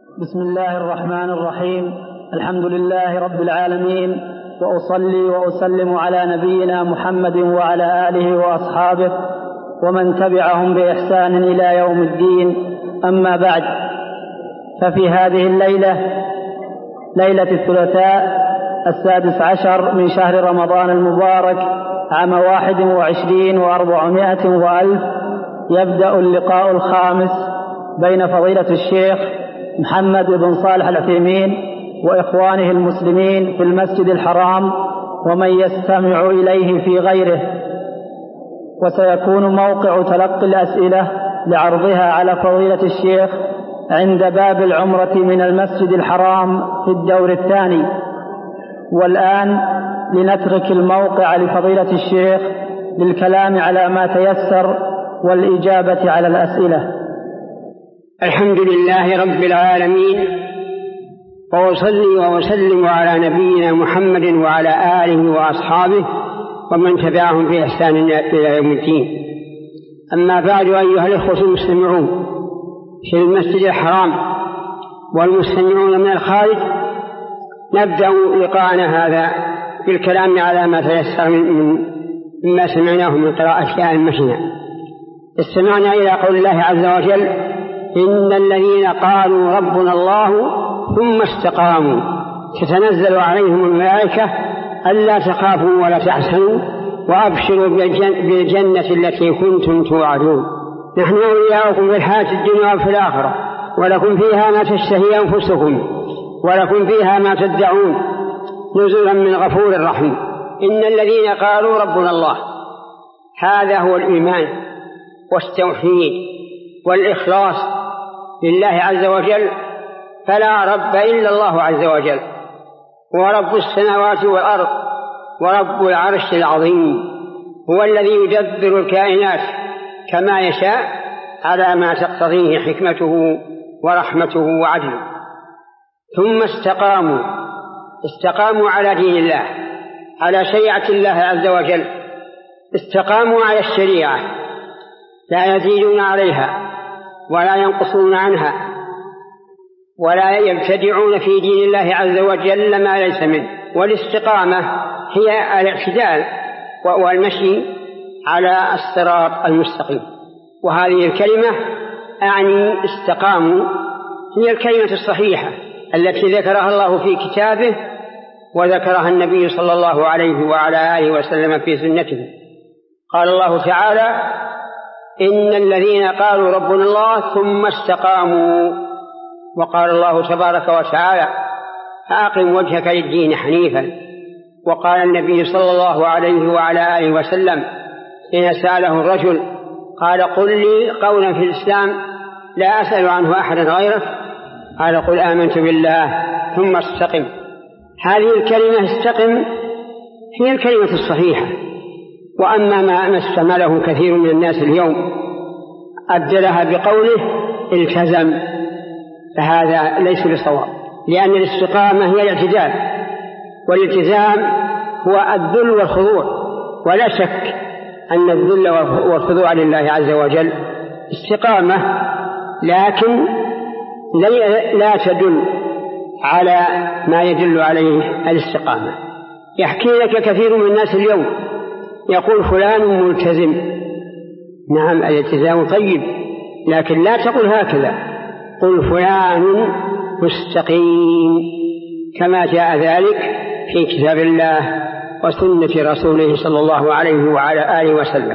بسم الله الرحمن الرحيم. الحمد لله رب العالمين، وأصلي وأسلم على نبينا محمد وعلى آله وأصحابه ومن تبعهم بإحسان إلى يوم الدين. أما بعد، ففي هذه الليلة، ليلة الثلاثاء 16 من شهر رمضان المبارك عام 21 و400 وألف، يبدأ اللقاء الخامس بين فضيلة الشيخ محمد بن صالح العثيمين وإخوانه المسلمين في المسجد الحرام ومن يستمع إليه في غيره، وسيكون موقع تلقي الأسئلة لعرضها على فضيلة الشيخ عند باب العمرة من المسجد الحرام في الدور الثاني. والآن لنترك الموقع لفضيلة الشيخ للكلام على ما تيسر والإجابة على الأسئلة. الحمد لله رب العالمين، وأصلي وأسلم على نبينا محمد وعلى آله وأصحابه ومن تبعهم بإحسان إلى يوم الدين. أما بعد، أيها الإخوة المستمعون في المسجد الحرام والمستمعون من الخارج، نبدأ لقاءنا هذا بالكلام على ما تيسر مما سمعناه من قراءة أئمتنا. استمعنا إلى قول الله عز وجل: إن الذين قالوا ربنا الله ثم استقاموا تتنزل عليهم الملائكة ألا تخافوا ولا تحزنوا وأبشروا بالجنة التي كنتم توعدون. نحن أولياؤكم في الحياة الدنيا وفي الآخرة، ولكم فيها ما تشتهي أنفسكم ولكم فيها ما تدعون نزلا من غفور رحيم. إن الذين قالوا ربنا الله، هذا هو الإيمان والتوحيد والإخلاص لله عز وجل، فلا رب إلا الله عز وجل، ورب السماوات والأرض ورب العرش العظيم، هو الذي يدبر الكائنات كما يشاء على ما تقتضيه حكمته ورحمته وعدله. ثم استقاموا على دين الله، على شريعة الله عز وجل، استقاموا على الشريعة، لا يزيدون عليها ولا ينقصون عنها ولا يبتدعون في دين الله عز وجل ما ليس منه. والاستقامة هي الاعتدال والمشي على الصراط المستقيم. وهذه الكلمة أعني استقاموا هي الكلمة الصحيحة التي ذكرها الله في كتابه وذكرها النبي صلى الله عليه وعلى آله وسلم في سنته. قال الله تعالى: إن الذين قالوا ربنا الله ثم استقاموا. وقال الله تبارك وتعالى: فأقم وجهك للدين حنيفا. وقال النبي صلى الله عليه وعلى آله وسلم حين سأله الرجل قال: قل لي قولا في الإسلام لا أسأل عنه أحدا غيرك، قال: قل آمنت بالله ثم استقم. هذه الكلمة استقم هي الكلمة الصحيحة. وأما ما استعمله كثير من الناس اليوم أبدلها بقوله التزم، فهذا ليس بصواب، لأن الاستقامة هي الاعتدال، والالتزام هو الذل والخضوع. ولا شك أن الذل والخضوع لله عز وجل استقامة، لكن لا تدل على ما يدل عليه الاستقامة. يحكي لك كثير من الناس اليوم يقول فلان ملتزم. نعم، الالتزام طيب، لكن لا تقل هكذا، قل فلان مستقيم، كما جاء ذلك في كتاب الله وسنة رسوله صلى الله عليه وعلى آله وسلم.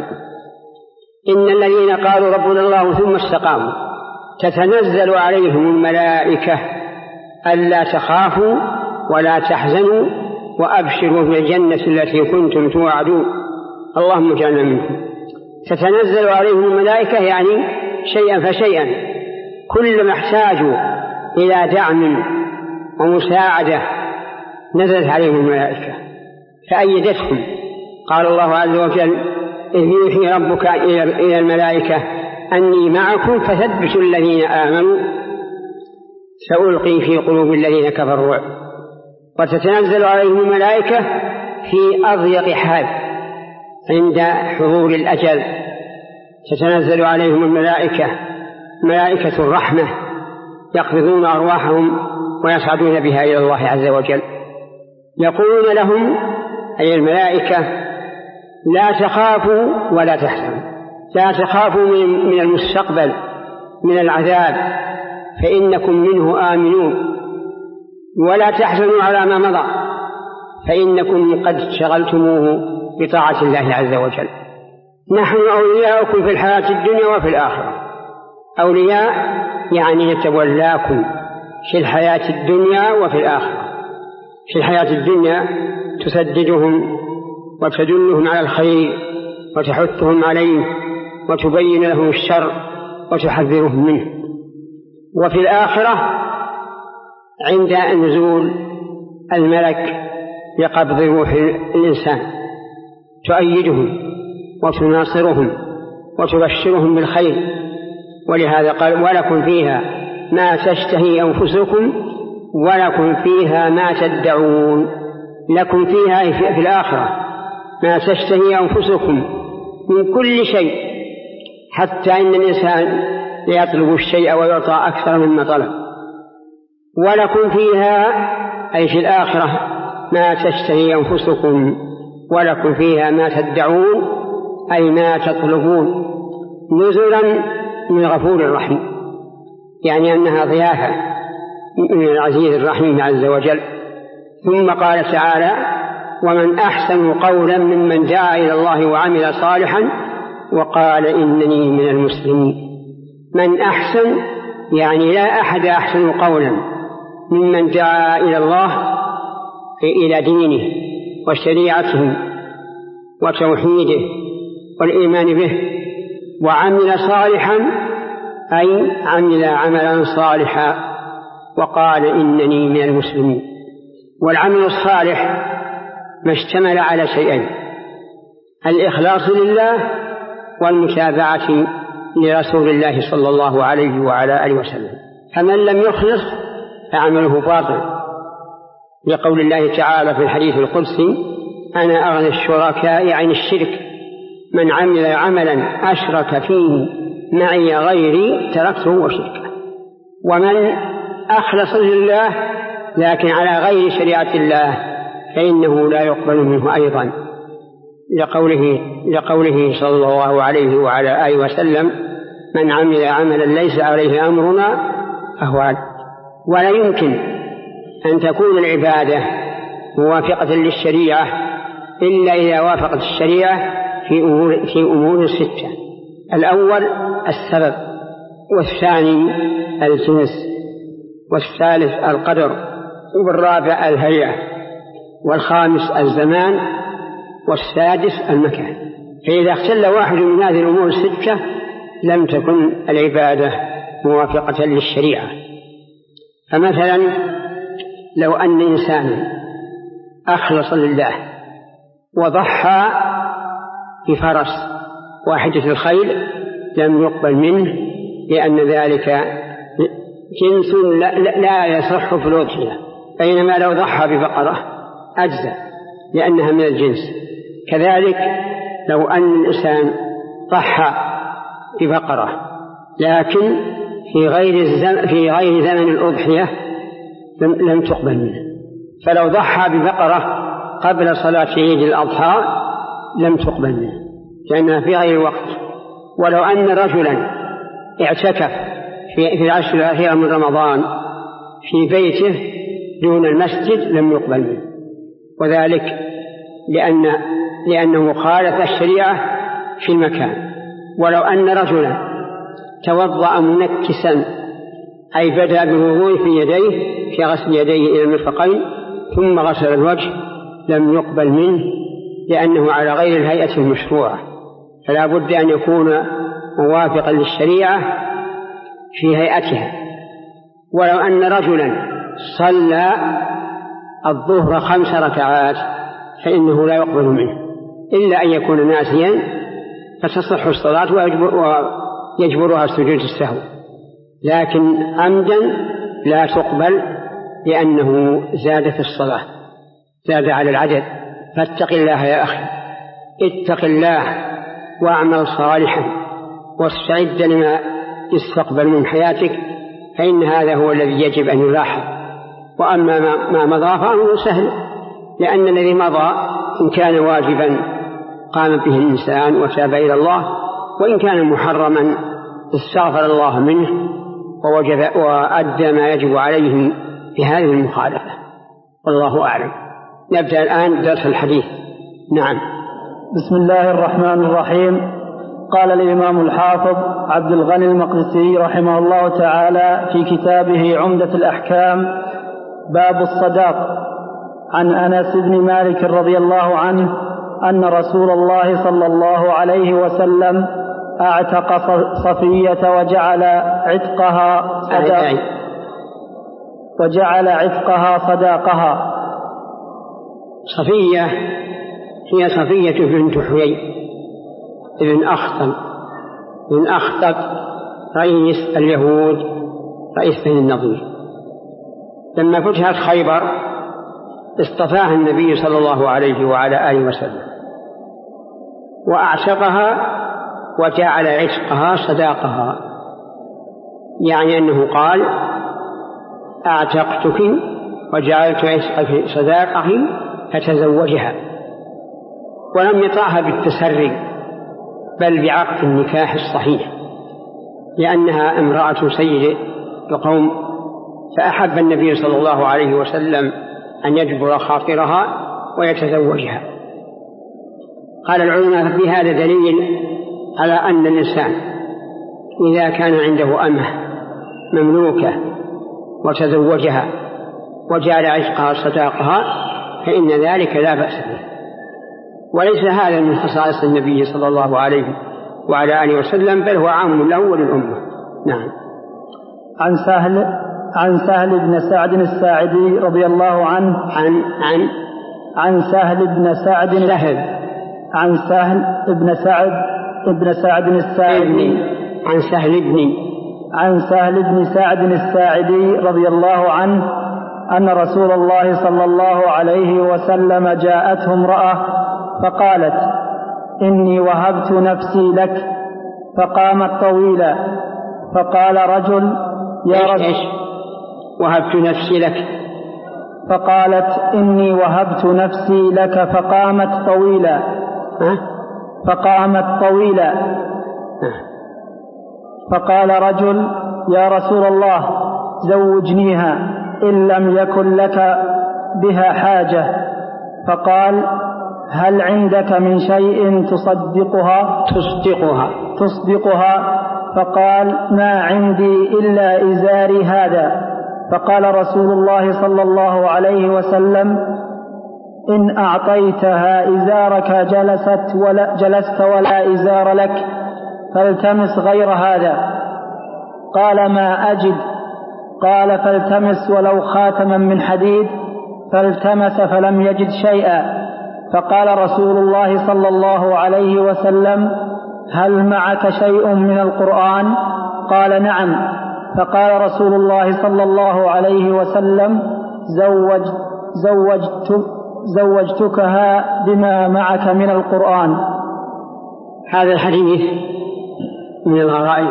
إن الذين قالوا ربنا الله ثم استقاموا تتنزل عليهم الملائكة ألا تخافوا ولا تحزنوا وأبشروا بالجنة التي كنتم توعدون. اللهم اجعلنا منهم. تتنزل عليهم الملائكة يعني شيئا فشيئا، كلما احتاجوا إلى دعم ومساعدة نزلت عليهم الملائكة فأيدتهم. قال الله عز وجل: إذ يوحي ربك إلى الملائكة أني معكم فثبتوا الذين آمنوا سألقي في قلوب الذين كفروا الرعب. وتتنزل عليهم الملائكة في أضيق حال عند حضور الأجل، تتنزل عليهم الملائكة، ملائكة الرحمة يقبضون أرواحهم ويصعدون بها إلى الله عز وجل. يقولون لهم أي الملائكة: لا تخافوا ولا تحزنوا، لا تخافوا من المستقبل من العذاب فإنكم منه آمنون، ولا تحزنوا على ما مضى فإنكم قد شغلتموه بطاعة الله عز وجل. نحن أولياؤكم في الحياة الدنيا وفي الآخرة. أولياء يعني يتولاكم في الحياة الدنيا وفي الآخرة. في الحياة الدنيا تسددهم وتدلهم على الخير وتحثهم عليه وتبين لهم الشر وتحذرهم منه. وفي الآخرة عند نزول الملك بقبض روح الإنسان تؤيدهم وتناصرهم وتبشرهم بالخير. ولهذا قال: ولكم فيها ما تشتهي أنفسكم ولكم فيها ما تدعون. لكم فيها في الآخرة ما تشتهي أنفسكم من كل شيء، حتى إن الإنسان يطلب الشيء ويعطى أكثر مما طلب. ولكم فيها أي في الآخرة ما تشتهي أنفسكم ولكم فيها ما تدعون أي ما تطلبون، نزلا من غفور رحيم، يعني أنها ضيافة من العزيز الرحيم عز وجل. ثم قال تعالى: ومن أحسن قولا ممن دعا إلى الله وعمل صالحا وقال إنني من المسلمين. من أحسن يعني لا أحد أحسن قولا ممن دعا إلى الله إلى دينه وشريعته وتوحيده والإيمان به وعمل صالحا أي عمل عملا صالحا وقال إنني من المسلمين. والعمل الصالح ما اشتمل على شيئين: الإخلاص لله والمتابعة لرسول الله صلى الله عليه وعلى آله وسلم. فمن لم يخلص فعمله باطل، لقول الله تعالى في الحديث القدسي: أنا أغنى الشركاء عن الشرك، من عمل عملا أشرك فيه معي غيري تركته وشركه. ومن أخلص لله لكن على غير شريعة الله فإنه لا يقبل منه أيضا، لقوله صلى الله عليه وعلى آله وسلم: من عمل عملا ليس عليه أمرنا فهو رد. ولا يمكن أن تكون العبادة موافقة للشريعة إلا إذا وافقت الشريعة في أمور ستة: الأول السبب، والثاني الجنس، والثالث القدر، والرابع الهيئة، والخامس الزمان، والسادس المكان. فإذا اختل واحد من هذه الأمور الستة لم تكن العبادة موافقة للشريعة. فمثلا لو أن إنسانا أخلص لله وضحى بفرس واحدة الخيل لم يقبل منه، لأن ذلك جنس لا يصح في الأضحية، بينما لو ضحى ببقرة أجزى لأنها من الجنس. كذلك لو أن الإنسان ضحى ببقرة لكن في غير زمن الأضحية لم تقبل منه. فلو ضحى ببقرة قبل صلاة عيد الأضحى لم تقبل منه لأنها في غير الوقت. ولو أن رجلا اعتكف في العشر الأخيرة من رمضان في بيته دون المسجد لم يقبل منه، وذلك لأنه خالف الشريعة في المكان. ولو أن رجلا توضأ منكسا أي بدأ بالوضوء في يديه في غسل يديه إلى المرفقين ثم غسل الوجه لم يقبل منه، لأنه على غير الهيئة المشروعة، فلا بد أن يكون موافقا للشريعة في هيئتها. ولو أن رجلا صلى الظهر 5 ركعات فإنه لا يقبل منه إلا أن يكون ناسيا فتصح الصلاة ويجبرها سجود السهو، لكن عمدا لا تقبل لأنه زاد في الصلاة، زاد على العدد. فاتق الله يا أخي، اتق الله واعمل صالحا واستعد لما يستقبل من حياتك، فإن هذا هو الذي يجب أن يلاحظ. وأما ما مضى فأمره سهل، لأن الذي مضى إن كان واجبا قام به الإنسان وتاب إلى الله، وإن كان محرما استغفر الله منه وأدى ما يجب عليه في هذه المخالفة. والله أعلم. نبدأ الآن درس الحديث. نعم. بسم الله الرحمن الرحيم. قال الإمام الحافظ عبد الغني المقدسي رحمه الله تعالى في كتابه عمدة الأحكام: باب الصداق. عن أنس بن مالك رضي الله عنه أن رسول الله صلى الله عليه وسلم أعتق صفية وجعل عتقها صداقها. صفية هي صفية بنت حيي بن أخطب رئيس اليهود، رئيس بني النضير. لما فتحت خيبر اصطفاها النبي صلى الله عليه وعلى آله وسلم وأعتقها وجعل عتقها صداقها، يعني أنه قال: أعتقتك وجعلت عتقك صداقه فتزوجها، ولم يطعها بالتسري بل بعقد النكاح الصحيح، لأنها امرأة سيد القوم، فأحب النبي صلى الله عليه وسلم أن يجبر خاطرها ويتزوجها. قال العلماء في هذا دليل على أن الإنسان إذا كان عنده أمة مملوكة وتزوجها وجعل عتقها صداقها فإن ذلك لا بأس به، وليس هذا من خصائص النبي صلى الله عليه وعلى آله وسلم، بل هو عام له وللأمة. نعم. عن سهل بن سعد الساعدي رضي الله عنه عن سهل بن سعد الساعدي عن سهل بن سعد الساعدي رضي الله عنه أن رسول الله صلى الله عليه وسلم جاءته امرأة فقالت: إني وهبت نفسي لك، فقامت طويلا، فقال رجل: يا رجل وهبت نفسي لك، فقالت: إني وهبت نفسي لك، فقامت طويلا. فقال رجل: يا رسول الله زوجنيها إن لم يكن لك بها حاجة. فقال: هل عندك من شيء تصدقها؟ فقال: ما عندي إلا إزاري هذا. فقال رسول الله صلى الله عليه وسلم: إن أعطيتها إزارك جلست ولا إزار لك، فالتمس غير هذا. قال: ما أجد. قال: فالتمس ولو خاتما من حديد. فالتمس فلم يجد شيئا. فقال رسول الله صلى الله عليه وسلم: هل معك شيء من القرآن؟ قال: نعم. فقال رسول الله صلى الله عليه وسلم: زوجتكها بما معك من القرآن. هذا الحديث من الغرائب.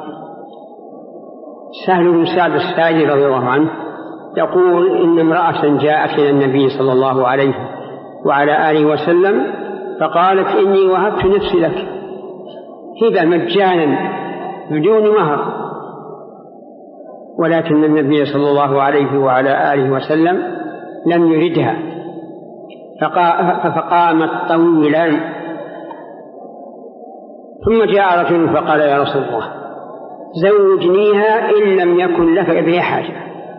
سهل بن سعد الساعدي رضي الله عنه يقول: إن امرأة جاءت إلى النبي صلى الله عليه وعلى آله وسلم فقالت: إني وهبت نفسي لك، هبة مجانا بدون مهر، ولكن النبي صلى الله عليه وعلى آله وسلم لم يردها، فقامت طويلا. ثم جاء رجل فقال: يا رسول الله زوجنيها إن لم يكن لك بها حاجة.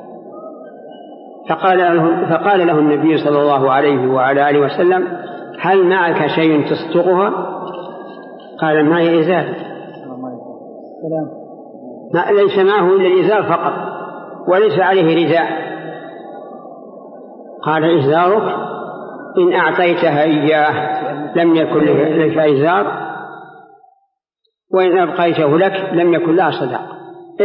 فقال له النبي صلى الله عليه وعلى آله وسلم: هل معك شيء تصدقها؟ قال: معي إزار. ليس معه إلا الإزار فقط وليس عليه رداء. قال: إزارك إن أعطيتها إياه لم يكن لك إزار، وإن أبقيته لك لم يكن لها صداق.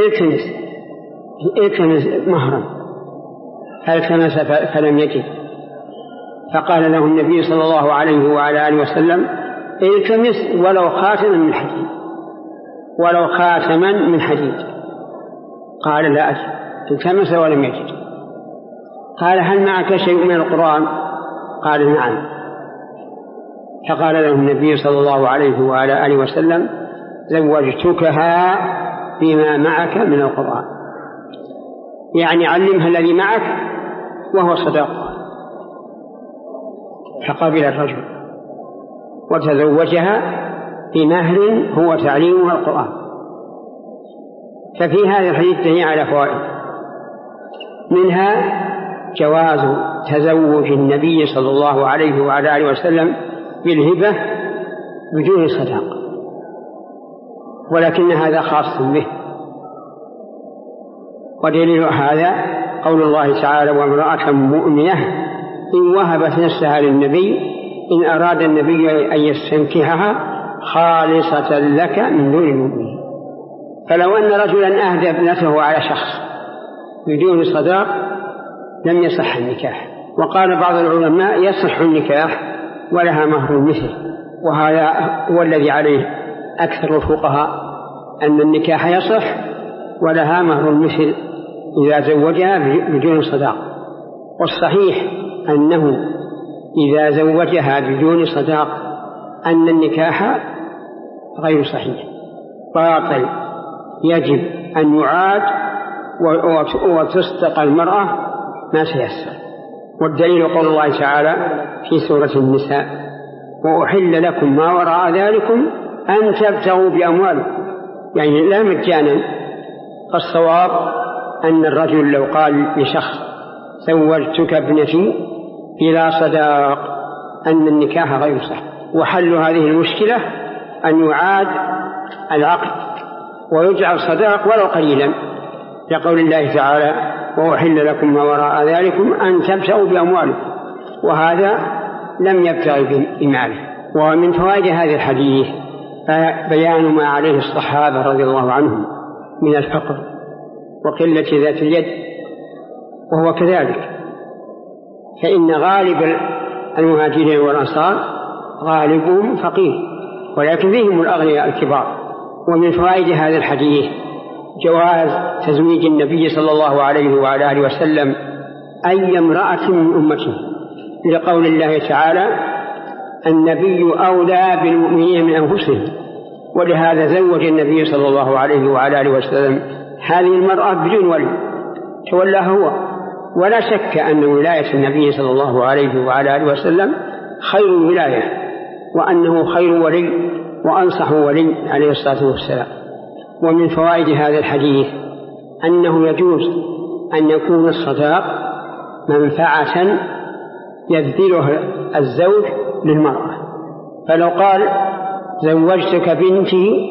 التمس مهرا. فالتمس فلم يجد. فقال له النبي صلى الله عليه وعلى آله وسلم: التمس ولو خاتما من حديد. قال لا أجد. التمس ولم يجد. قال هل معك شيء من القرآن؟ قال نعم. فقال له النبي صلى الله عليه وعلى آله وسلم زوجتكها بما معك من القرآن، يعني علمها الذي معك وهو صداقها. فقبل الرجل وتزوجها بمهر هو تعليمها القرآن. ففي هذا الحديث دليل على فوائد، منها جواز تزوج النبي صلى الله عليه وعلى آله وسلم بالهبة بدون صداقة، ولكن هذا خاص به. ودليل هذا قول الله تعالى وامرأة مؤمنة إن وهبت نفسها للنبي إن أراد النبي أن يستنكحها خالصة لك من دون المؤمنين. فلو أن رجلا أهدى ابنته على شخص بدون صداق لم يصح النكاح. وقال بعض العلماء يصح النكاح ولها مهر مثل، وهذا هو الذي عليه أكثر الفقهاء، أن النكاح يصح ولها مهر مثل إذا زوجها بدون صداق. والصحيح أنه إذا زوجها بدون صداق أن النكاح غير صحيح باطل، يجب أن يعاد وتصدق المرأة ما سيسر. والدليل قول الله تعالى في سورة النساء وأحل لكم ما وراء ذلكم أن تبتغوا بأموالكم، يعني لا مجانا. فالصواب أن الرجل لو قال لشخص زوجتك ابنتي بلا صداق أن النكاح غير صحيح. وحل هذه المشكلة أن يعاد العقد ويجعل صداق ولو قليلا، لقول الله تعالى وأحل لكم ما وراء ذلكم أن تبتغوا بأموالكم، وهذا لم يبتغ بماله. ومن فوائد هذا الحديث بيان ما عليه الصحابة رضي الله عنهم من الفقر وقلة ذات اليد، وهو كذلك، فإن غالب المهاجرين والأنصار غالبهم فقير ولكن فيهم الأغنياء الكبار. ومن فوائد هذا الحديث جواز تزويج النبي صلى الله عليه وعلى آله وسلم أي امرأة من أمته، لقول الله تعالى النبي أولى بالمؤمنين من أنفسهم، ولهذا زوج النبي صلى الله عليه وعلى آله وسلم هذه المرأة بدون ولي تولاها هو. ولا شك أن ولاية النبي صلى الله عليه وعلى آله وسلم خير الولاية، وأنه خير ولي وأنصح ولي عليه الصلاة والسلام. ومن فوائد هذا الحديث أنه يجوز أن يكون الصداق منفعة يبذلها الزوج للمرأة. فلو قال زوجتك بنتي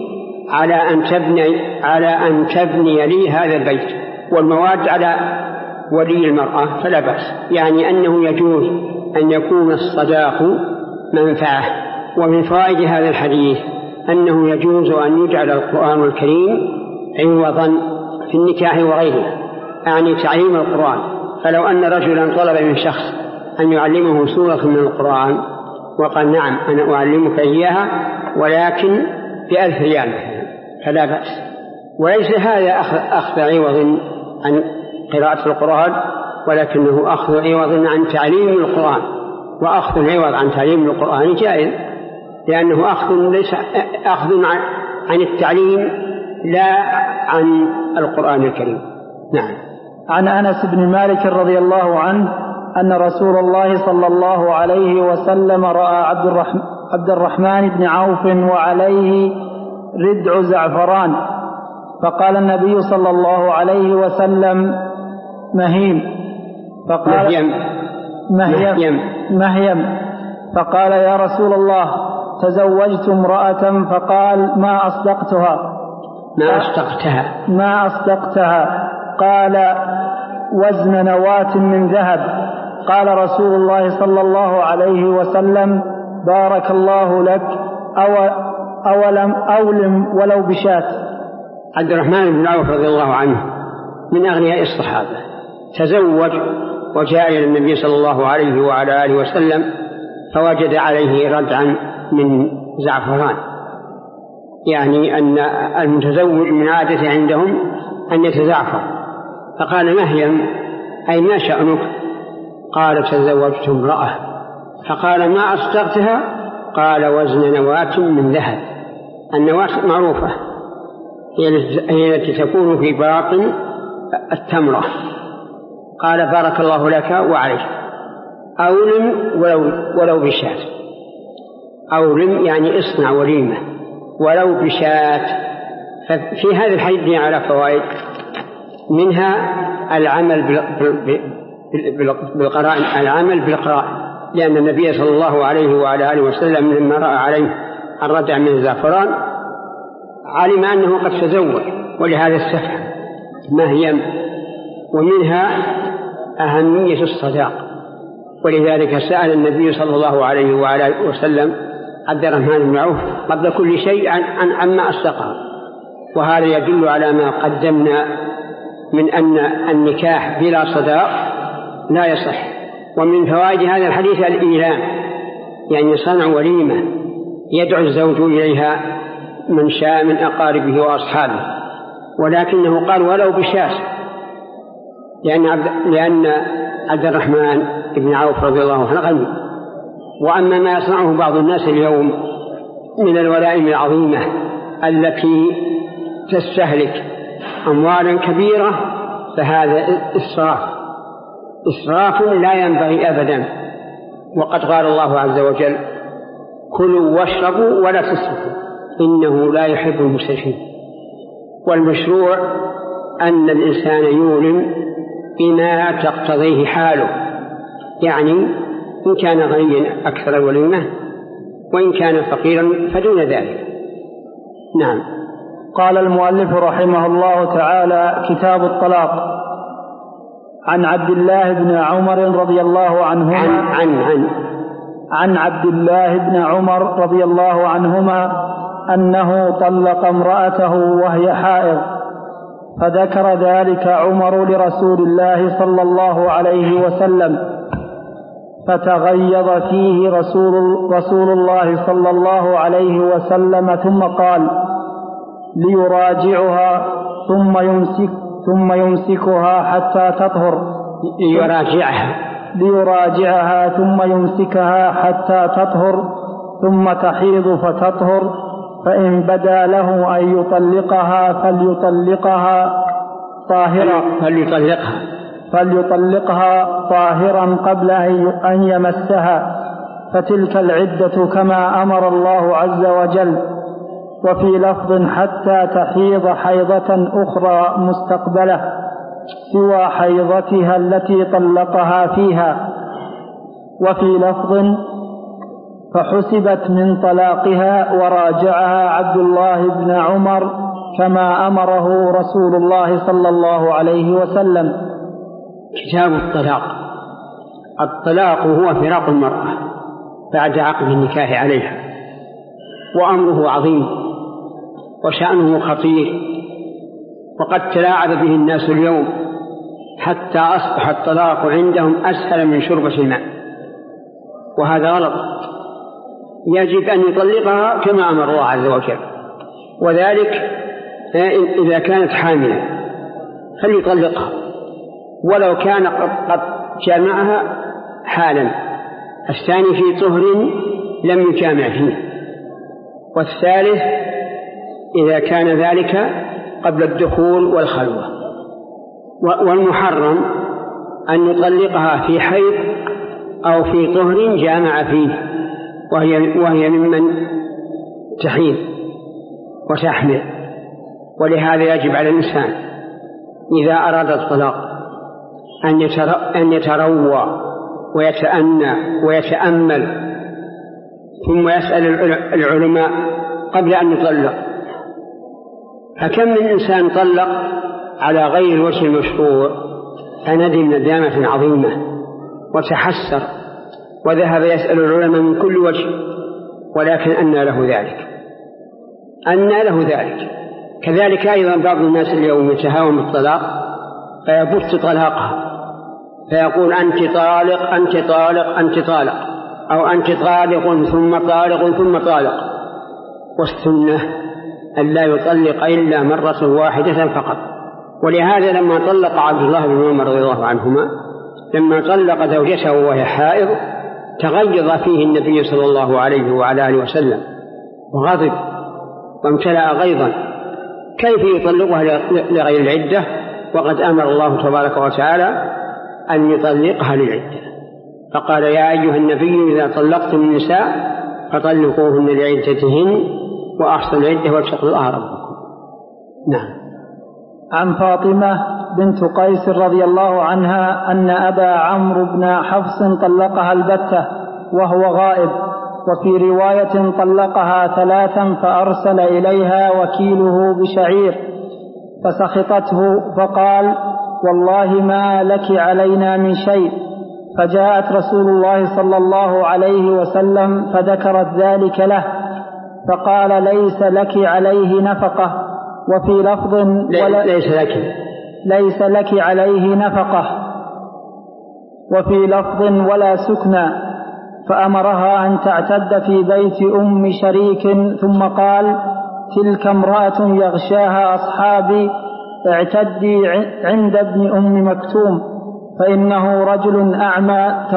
على أن تبني لي هذا البيت والمواد على ولي المرأة فلا بأس، يعني أنه يجوز أن يكون الصداق منفعة. ومن فوائد هذا الحديث أنه يجوز أن يجعل القرآن الكريم عوضا في النكاح وغيره، يعني تعليم القرآن. فلو أن رجلا طلب من شخص أن يعلمه سورة من القرآن وقال نعم أنا أعلمك إياها ولكن ب1000 ريال فلا بأس. وليس هذا أخذ عوض عن قراءة القرآن، ولكنه أخذ عوض عن تعليم القرآن، وأخذ العوض عن تعليم القرآن جائز، لأنه أخذ عن التعليم لا عن القرآن الكريم. نعم. عن أنس بن مالك رضي الله عنه أن رسول الله صلى الله عليه وسلم رأى عبد الرحمن بن عوف وعليه ردع زعفران، فقال النبي صلى الله عليه وسلم مهيم، فقال مهيم، فقال يا رسول الله تزوجت امرأة، فقال ما أصدقتها، قال وزن نواة من ذهب. قال رسول الله صلى الله عليه وسلم بارك الله لك أولم ولو بشاة. عبد الرحمن بن عوف رضي الله عنه من أغنياء الصحابة، تزوج وجاء إلى النبي صلى الله عليه وعلى آله وسلم فوجد عليه ردعا من زعفران، يعني أن المتزوج من عادة عندهم أن يتزعفر. فقال مهيم أي ما شأنك؟ قال تزوجت امرأة. فقال ما أصدقتها؟ قال وزن نواة من ذهب. النواة معروفة هي التي تكون في باطن التمرة. قال بارك الله لك وعليك، أولم ولو بشاة. أولم يعني اصنع وليمة ولو بشاة. ففي هذا الحديث على فوائد، منها العمل بالقرائن، العمل بالقرائن، لأن النبي صلى الله عليه وعلى آله وسلم لما رأى عليه الردع من الزعفران علم أنه قد تزوج، ولهذا استفهم مهيم. ومنها أهمية الصداق، ولذلك سأل النبي صلى الله عليه وعلى آله وسلم عبد الرحمن بن عوف قبل كل شيء عما أصدقها. وهذا يدل على ما قدمنا من أن النكاح بلا صداق لا يصح. ومن فوائد هذا الحديث الإيلام، يعني صنع وليمة يدعو الزوج إليها من شاء من أقاربه وأصحابه، ولكنه قال ولو بشاة، لأن عبد الرحمن بن عوف رضي الله عنه غني. وأما ما يصنعه بعض الناس اليوم من الولائم العظيمة التي تستهلك أموالا كبيرة فهذا إسراف لا ينبغي أبدا. وقد قال الله عز وجل كلوا واشربوا ولا تسرفوا إنه لا يحب المسرفين. والمشروع أن الإنسان يولم بما تقتضيه حاله، يعني إن كان غنيا أكثر الوليمة، وإن كان فقيرا فدون ذلك. نعم. قال المؤلف رحمه الله تعالى: كتاب الطلاق. عن عبد الله بن عمر رضي الله عنهما عن عبد الله بن عمر رضي الله عنهما أنه طلق امرأته وهي حائض، فذكر ذلك عمر لرسول الله صلى الله عليه وسلم، فتغيظ فيه رسول الله صلى الله عليه وسلم، ثم قال: ليراجعها ثم يمسكها حتى تطهر. ليراجعها ثم يمسكها حتى تطهر، ثم تحيض فتطهر، فإن بدا له أن يطلقها فليطلقها طاهرا قبل أن يمسها، فتلك العدة كما أمر الله عز وجل. وفي لفظ: حتى تحيض حيضة أخرى مستقبلة سوى حيضتها التي طلقها فيها. وفي لفظ: فحسبت من طلاقها وراجعها عبد الله بن عمر كما أمره رسول الله صلى الله عليه وسلم. كتاب الطلاق. الطلاق هو فراق المرأة بعد عقد النكاح عليها، وأمره عظيم وشأنه خطير، وقد تلاعب به الناس اليوم حتى أصبح الطلاق عندهم أسهل من شربة الماء، وهذا غلط. يجب أن يطلقها كما أمر الله عز وجل، وذلك إذا كانت حاملة فليطلقها ولو كان قد جامعها حالا. الثاني في طهر لم يجامع فيه، والثالث إذا كان ذلك قبل الدخول والخلوة. والمحرم أن يطلقها في حيض أو في طهر جامع فيه، وهي ممن تحيض وتحمل. ولهذا يجب على الإنسان إذا أراد الطلاق أن يتروى ويتأنى ويتأمل، ثم يسأل العلماء قبل أن يطلق. فكم من إنسان طلق على غير الوجه المشروع فندم ندامة عظيمة وتحسر وذهب يسأل العلماء من كل وجه، ولكن أنى له ذلك. كذلك أيضا بعض الناس اليوم يتهاون بالطلاق فيبث طلاقها، فيقول أنت طالق أنت طالق أنت طالق، أو أنت طالق ثم طالق ثم طالق. والسنة أن لا يطلق إلا مرة واحدة فقط، ولهذا لما طلق عبد الله بن عمر رضي الله عنهما لما طلق زوجته وهي حائض تغيظ فيه النبي صلى الله عليه وعلى آله وسلم وغضب وامتلأ غيظا، كيف يطلقها لغير العدة وقد أمر الله تبارك وتعالى أن يطلقها للعدة؟ فقال يا أيها النبي إذا طلقتم النساء فطلقوهن لعدتهن وأحصوا العدة واتقوا الله ربكم. نعم. عن فاطمة بنت قيس رضي الله عنها أن أبا عمرو بن حفص طلقها البتة وهو غائب، وفي رواية طلقها 3 فأرسل إليها وكيله بشعير فسخطته فقال والله ما لك علينا من شيء، فجاءت رسول الله صلى الله عليه وسلم فذكرت ذلك له فقال ليس لك عليه نفقة، وفي لفظ ليس لك عليه نفقة، وفي لفظ ولا سكنى، فأمرها أن تعتد في بيت أم شريك ثم قال تلك امرأة يغشاها أصحابي اعتدي عند ابن أم مكتوم فإنه رجل أعمى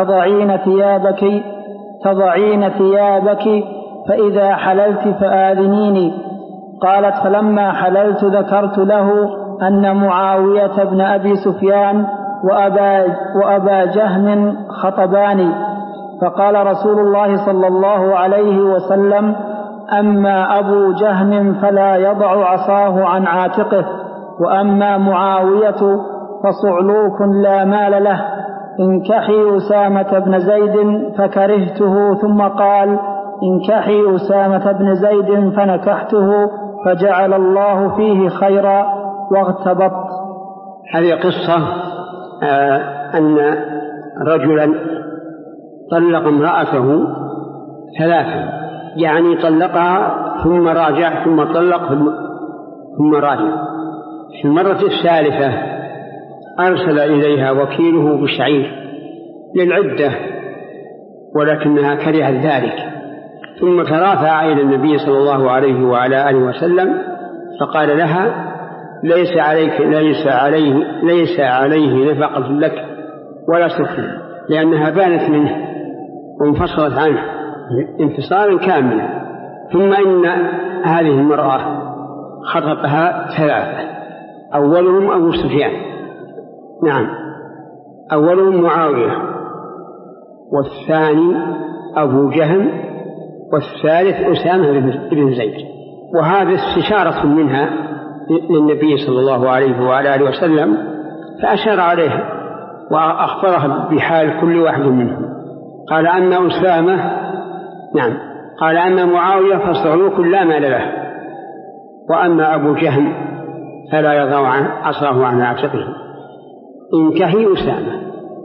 تضعين ثيابك فإذا حللت فآذنيني. قالت فلما حللت ذكرت له أن معاوية بن أبي سفيان وأبا جهم خطباني، فقال رسول الله صلى الله عليه وسلم أما أبو جهم فلا يضع عصاه عن عاتقه، وأما معاوية فصعلوك لا مال له، انكحي أسامة بن زيد فكرهته، ثم قال انكحي أسامة بن زيد فنكحته فجعل الله فيه خيرا واغتبط. هذه قصة أن رجلا طلق امرأته 3، يعني طلقها ثم راجع ثم طلق ثم راجع. في المرة الثالثة أرسل إليها وكيله بشعير للعدة ولكنها كرهت ذلك، ثم ترافع إلى النبي صلى الله عليه وعلى آله وسلم فقال لها ليس عليه نفقة لك ولا سكن، لأنها بانت منه وانفصلت عنه انفصالا كاملا. ثم إن هذه المرأة خطبها 3، أولهم أبو سفيان، نعم أولهم معاوية، والثاني أبو جهم، والثالث أسامة بن زيد. وهذا استشارة منها للنبي صلى الله عليه وعلى آله وسلم، فأشار عليها وأخبرها بحال كل واحد منهم. قال أما أسامة قال أما معاوية فصعلوك لا مال له، وأما أبو جهم فلا يضع عصاه عن عاتقه، انكحي أسامة.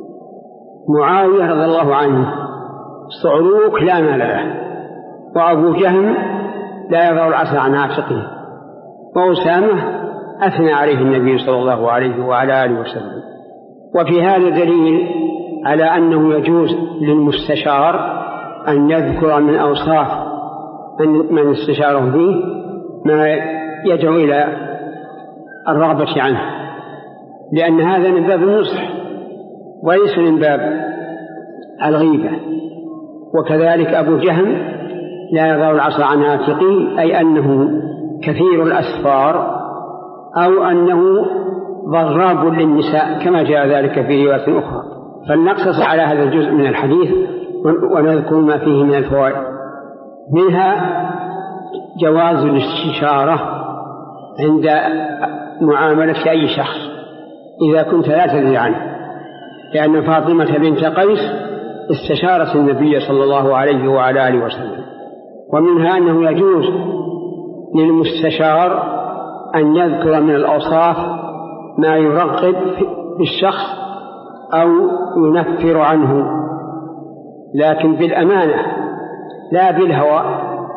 معاوية رضي الله عنه صعلوك لا مال له، وأبو جهم لا يضع العصا عن عاتقه، وأسامة أثنى عليه النبي صلى الله عليه وعلى آله وسلم. وفي هذا دليل على أنه يجوز للمستشار أن يذكر من أوصاف من استشاره فيه ما يدعو إلى الرغبة عنه، لأن هذا من باب النصح وليس من باب الغيبة. وكذلك أبو جهم لا يضع العصا عن عاتقه، أي أنه كثير الأسفار أو أنه ضراب للنساء كما جاء ذلك في رواية أخرى. فلنقصص على هذا الجزء من الحديث ونذكر ما فيه من الفوائد. منها جواز الاستشارة عند معاملة أي شخص إذا كنت لا تدري عنه، لأن فاطمة بنت قيس استشارت النبي صلى الله عليه وعلى آله وسلم. ومنها أنه يجوز للمستشار أن يذكر من الأوصاف ما يرغب بالشخص أو ينفر عنه، لكن بالأمانة لا بالهوى،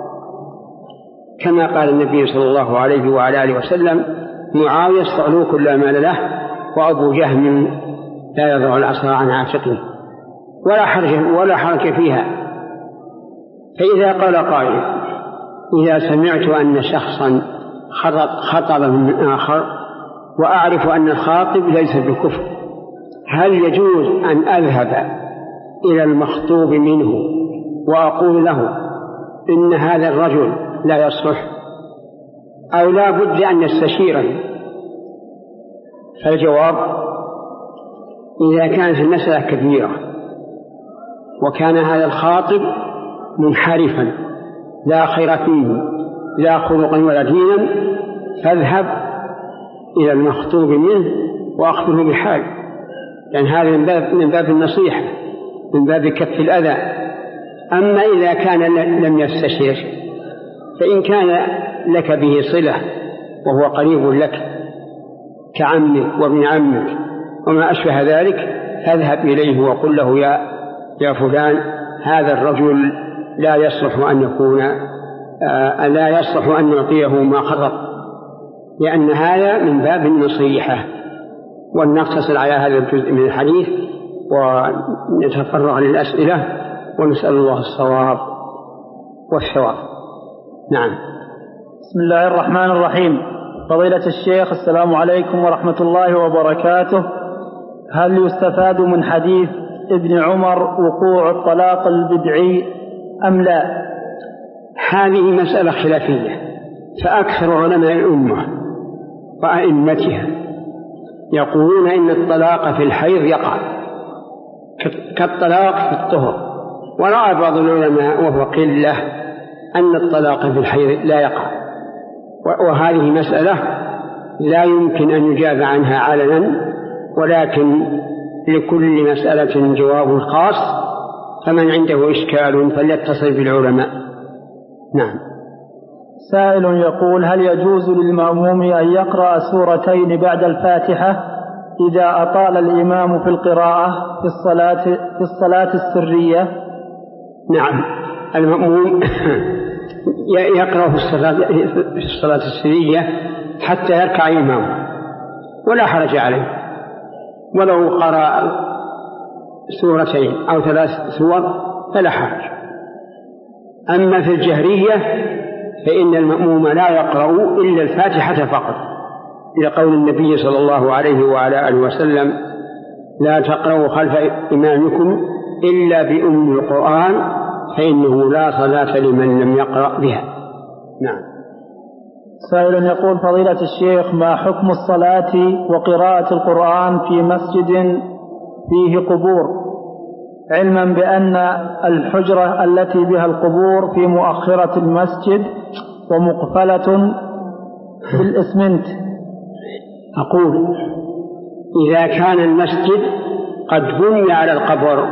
كما قال النبي صلى الله عليه وعلى آله وسلم معاوية صعلوك لا مال له، وأبو جهم لا يضع العصا عن عاتقه، ولا حرج فيها. فإذا قال قائل إذا سمعت أن شخصا خطب من آخر وأعرف أن الخاطب ليس بكفر، هل يجوز أن أذهب إلى المخطوب منه وأقول له إن هذا الرجل لا يصلح، أو لا بد أن نستشيره؟ فالجواب: إذا كانت المسألة كبيرة وكان هذا الخاطب منحرفا لا خير فيه لا خلقا ولا دينا، فاذهب إلى المخطوب منه وأخبره بالحال، لأن هذا من باب النصيحة، من باب كف الأذى. أما إذا كان لم يستشير، فإن كان لك به صلة وهو قريب لك كعمك وابن عمك وما أشبه ذلك، فاذهب إليه وقل له: يا فلان، هذا الرجل لا يصلح أن نعطيه ما خطب، لأن هذا من باب النصيحة. ونقتصر على هذا الجزء من الحديث ونتفرغ للأسئلة، ونسأل الله الصواب والثواب. نعم. بسم الله الرحمن الرحيم. فضيلة الشيخ، السلام عليكم ورحمة الله وبركاته. هل يستفاد من حديث ابن عمر وقوع الطلاق البدعي أم لا؟ هذه مسألة خلافية، فأكثر علماء الأمة وأئمتها يقولون إن الطلاق في الحيض يقع كالطلاق في الطهر، ورأى بعض العلماء وهو قلة أن الطلاق في الحيض لا يقع، وهذه مسألة لا يمكن أن يجاب عنها علنا، ولكن لكل مسألة جواب خاص، فمن عنده إشكال فليتصل بالعلماء. نعم. سائل يقول: هل يجوز للمأموم أن يقرأ سورتين بعد الفاتحة إذا أطال الإمام في القراءة في الصلاة السرية؟ نعم، المأموم يقرأ في الصلاة السرية حتى يركع الإمام ولا حرج عليه، ولو قرأ سورتين أو 3 سور فلا حرج. أما في الجهرية فإن المأموم لا يقرأ إلا الفاتحة فقط، لقول النبي صلى الله عليه وعلى آله وسلم: لا تقرأوا خلف إمامكم إلا بأم القرآن فإنه لا صلاة لمن لم يقرأ بها. نعم. سائل يقول: فضيلة الشيخ، ما حكم الصلاة وقراءة القرآن في مسجد فيه قبور، علما بأن الحجرة التي بها القبور في مؤخرة المسجد ومقفلة بالإسمنت؟ أقول: إذا كان المسجد قد بني على القبر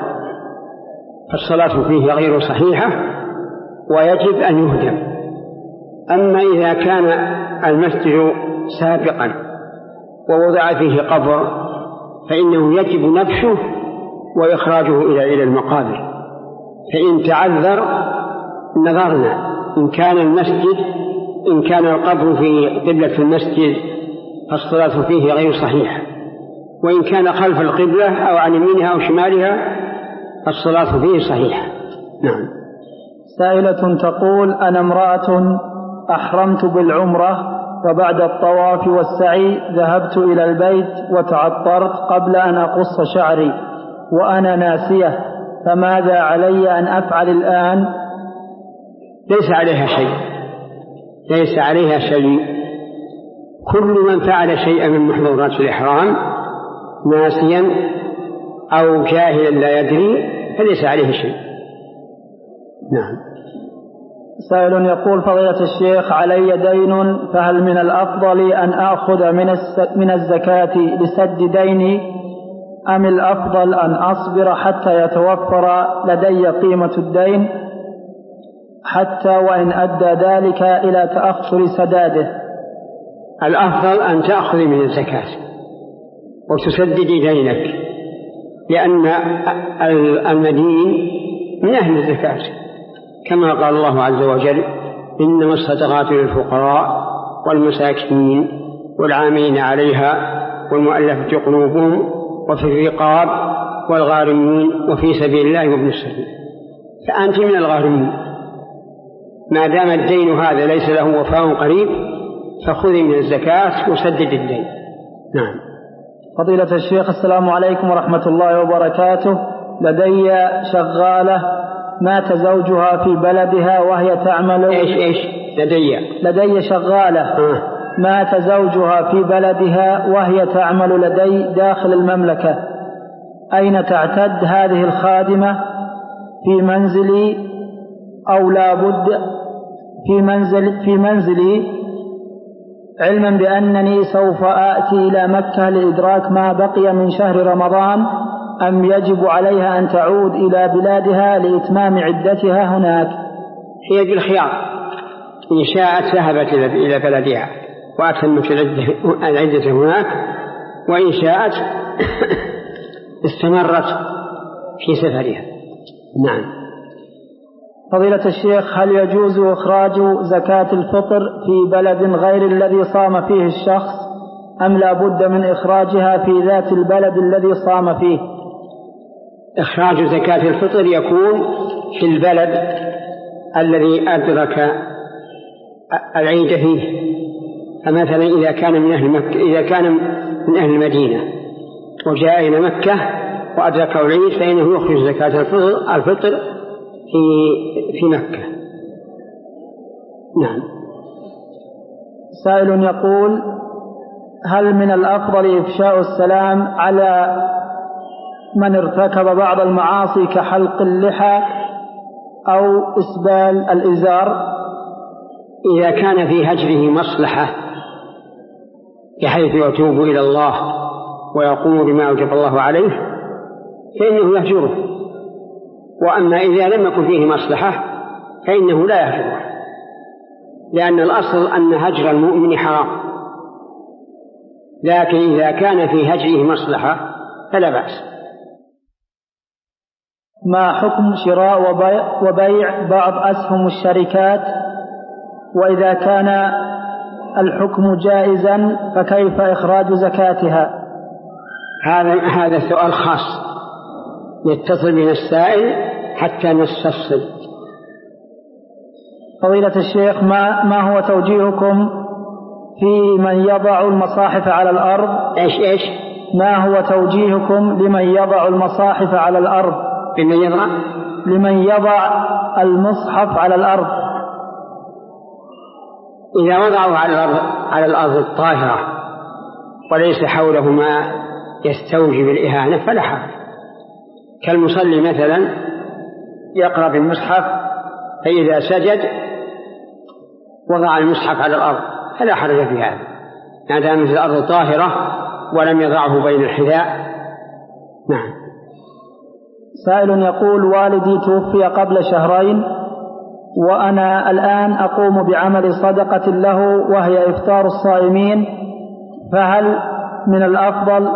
فالصلاة فيه غير صحيحة ويجب أن يهدم. أما إذا كان المسجد سابقا ووضع فيه قبر فإنه يجب نبشه وإخراجه إلى المقابر. فإن تعذر نظرنا، إن كان القبر في قبلة المسجد فالصلاة فيه غير صحيحة، وإن كان خلف القبلة أو عن يمينها أو شمالها فالصلاة فيه صحيحة. نعم. سائلة تقول: أنا امرأة أحرمت بالعمرة، وبعد الطواف والسعي ذهبت إلى البيت وتعطرت قبل أن أقص شعري وأنا ناسية، فماذا علي أن أفعل الآن؟ ليس عليها شيء. كل من فعل شيئا من محظورات الإحرام ناسيا أو جاهلا لا يدري فليس عليه شيء. نعم. سائل يقول: فضيلة الشيخ، علي دين، فهل من الأفضل أن أخذ من الزكاة لسد ديني، أم الأفضل أن أصبر حتى يتوفر لدي قيمة الدين حتى وإن أدى ذلك إلى تأخر سداده؟ الأفضل أن تأخذ من الزكاة وتسددي دينك، لأن المدين من أهل الزكاة، كما قال الله عز وجل: إنما الصدقات للفقراء والمساكين والعاملين عليها والمؤلفة قلوبهم وفي الرقاب والغارمين وفي سبيل الله وابن السبيل. فأنت من الغارمين، ما دام الدين هذا ليس له وفاء قريب فخذي من الزكاة وسدد الدين. نعم. فضيلة الشيخ السلام عليكم ورحمة الله وبركاته. لدي شغالة مات زوجها في بلدها وهي تعمل. إيش لدي شغالة مات زوجها في بلدها وهي تعمل لدي داخل المملكة. أين تعتد هذه الخادمة؟ في منزلي أو لا بد في منزلي، علما بأنني سوف آتي إلى مكة لإدراك ما بقي من شهر رمضان، أم يجب عليها أن تعود إلى بلادها لإتمام عدتها هناك؟ هي بالخيار، إن شاءت ذهبت إلى بلدها وأتمت العدة هناك، وإن شاءت استمرت في سفرها. نعم. فضيلة الشيخ، هل يجوز إخراج زكاة الفطر في بلد غير الذي صام فيه الشخص، أم لا بد من إخراجها في ذات البلد الذي صام فيه؟ إخراج زكاة الفطر يكون في البلد الذي أدرك العيد فيه. فمثلا إذا كان من أهل مكة، إذا كان من أهل المدينة وجاء إلى مكة وأدركه العيد فإنه يخرج زكاة الفطر في مكة. نعم. سائل يقول: هل من الأفضل إفشاء السلام على من ارتكب بعض المعاصي كحلق اللحى أو إسبال الإزار؟ إذا كان في هجره مصلحة بحيث يتوب إلى الله ويقوم بما أوجب الله عليه فإنه يهجره، وأما إذا لم يكن فيه مصلحة فإنه لا يهجره، لأن الأصل أن هجر المؤمن حرام، لكن إذا كان في هجره مصلحة فلا بأس. ما حكم شراء وبيع بعض أسهم الشركات؟ وإذا كان الحكم جائزا فكيف إخراج زكاتها؟ هذا سؤال خاص يتصل بنا السائل حتى نستفصل. فضيلة الشيخ، ما هو توجيهكم في من يضع المصاحف على الأرض؟ إيش؟ ما هو توجيهكم لمن يضع المصاحف على الأرض؟ لمن يضع المصحف على الأرض. إذا وضعوا على الأرض الطاهرة وليس حوله ما يستوجب الإهانة فلا حرج، كالمصلي مثلا يقرأ بالمصحف فإذا سجد وضع المصحف على الأرض فلا حرج في هذا، ما دامت الأرض طاهرة ولم يضعه بين الحذاء. نعم. سائل يقول: والدي توفي قبل شهرين وأنا الآن أقوم بعمل صدقة له وهي إفطار الصائمين، فهل من الأفضل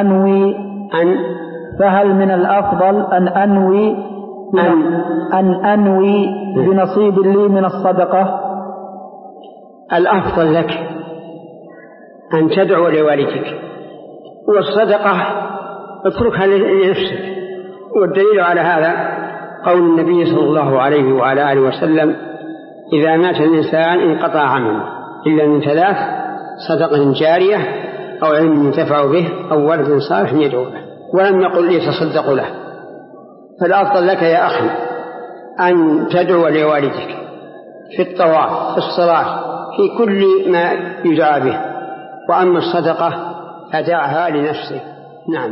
أن أنوي بنصيب لي من الصدقة؟ الأفضل لك أن تدعو لوالدك، والصدقة اتركها لنفسك، والدليل على هذا قول النبي صلى الله عليه وعلى آله وسلم: إذا مات الإنسان انقطع عمله إلا من ثلاث: صدقة جارية أو علم ينتفع به أو ولد صالح يدعو له. ولم يقل يتصدق له. فالأفضل لك يا أخي أن تدعو لوالدك في الطواف، في الصلاة، في كل ما يدعى به، وأما الصدقة فدعها لنفسك. نعم.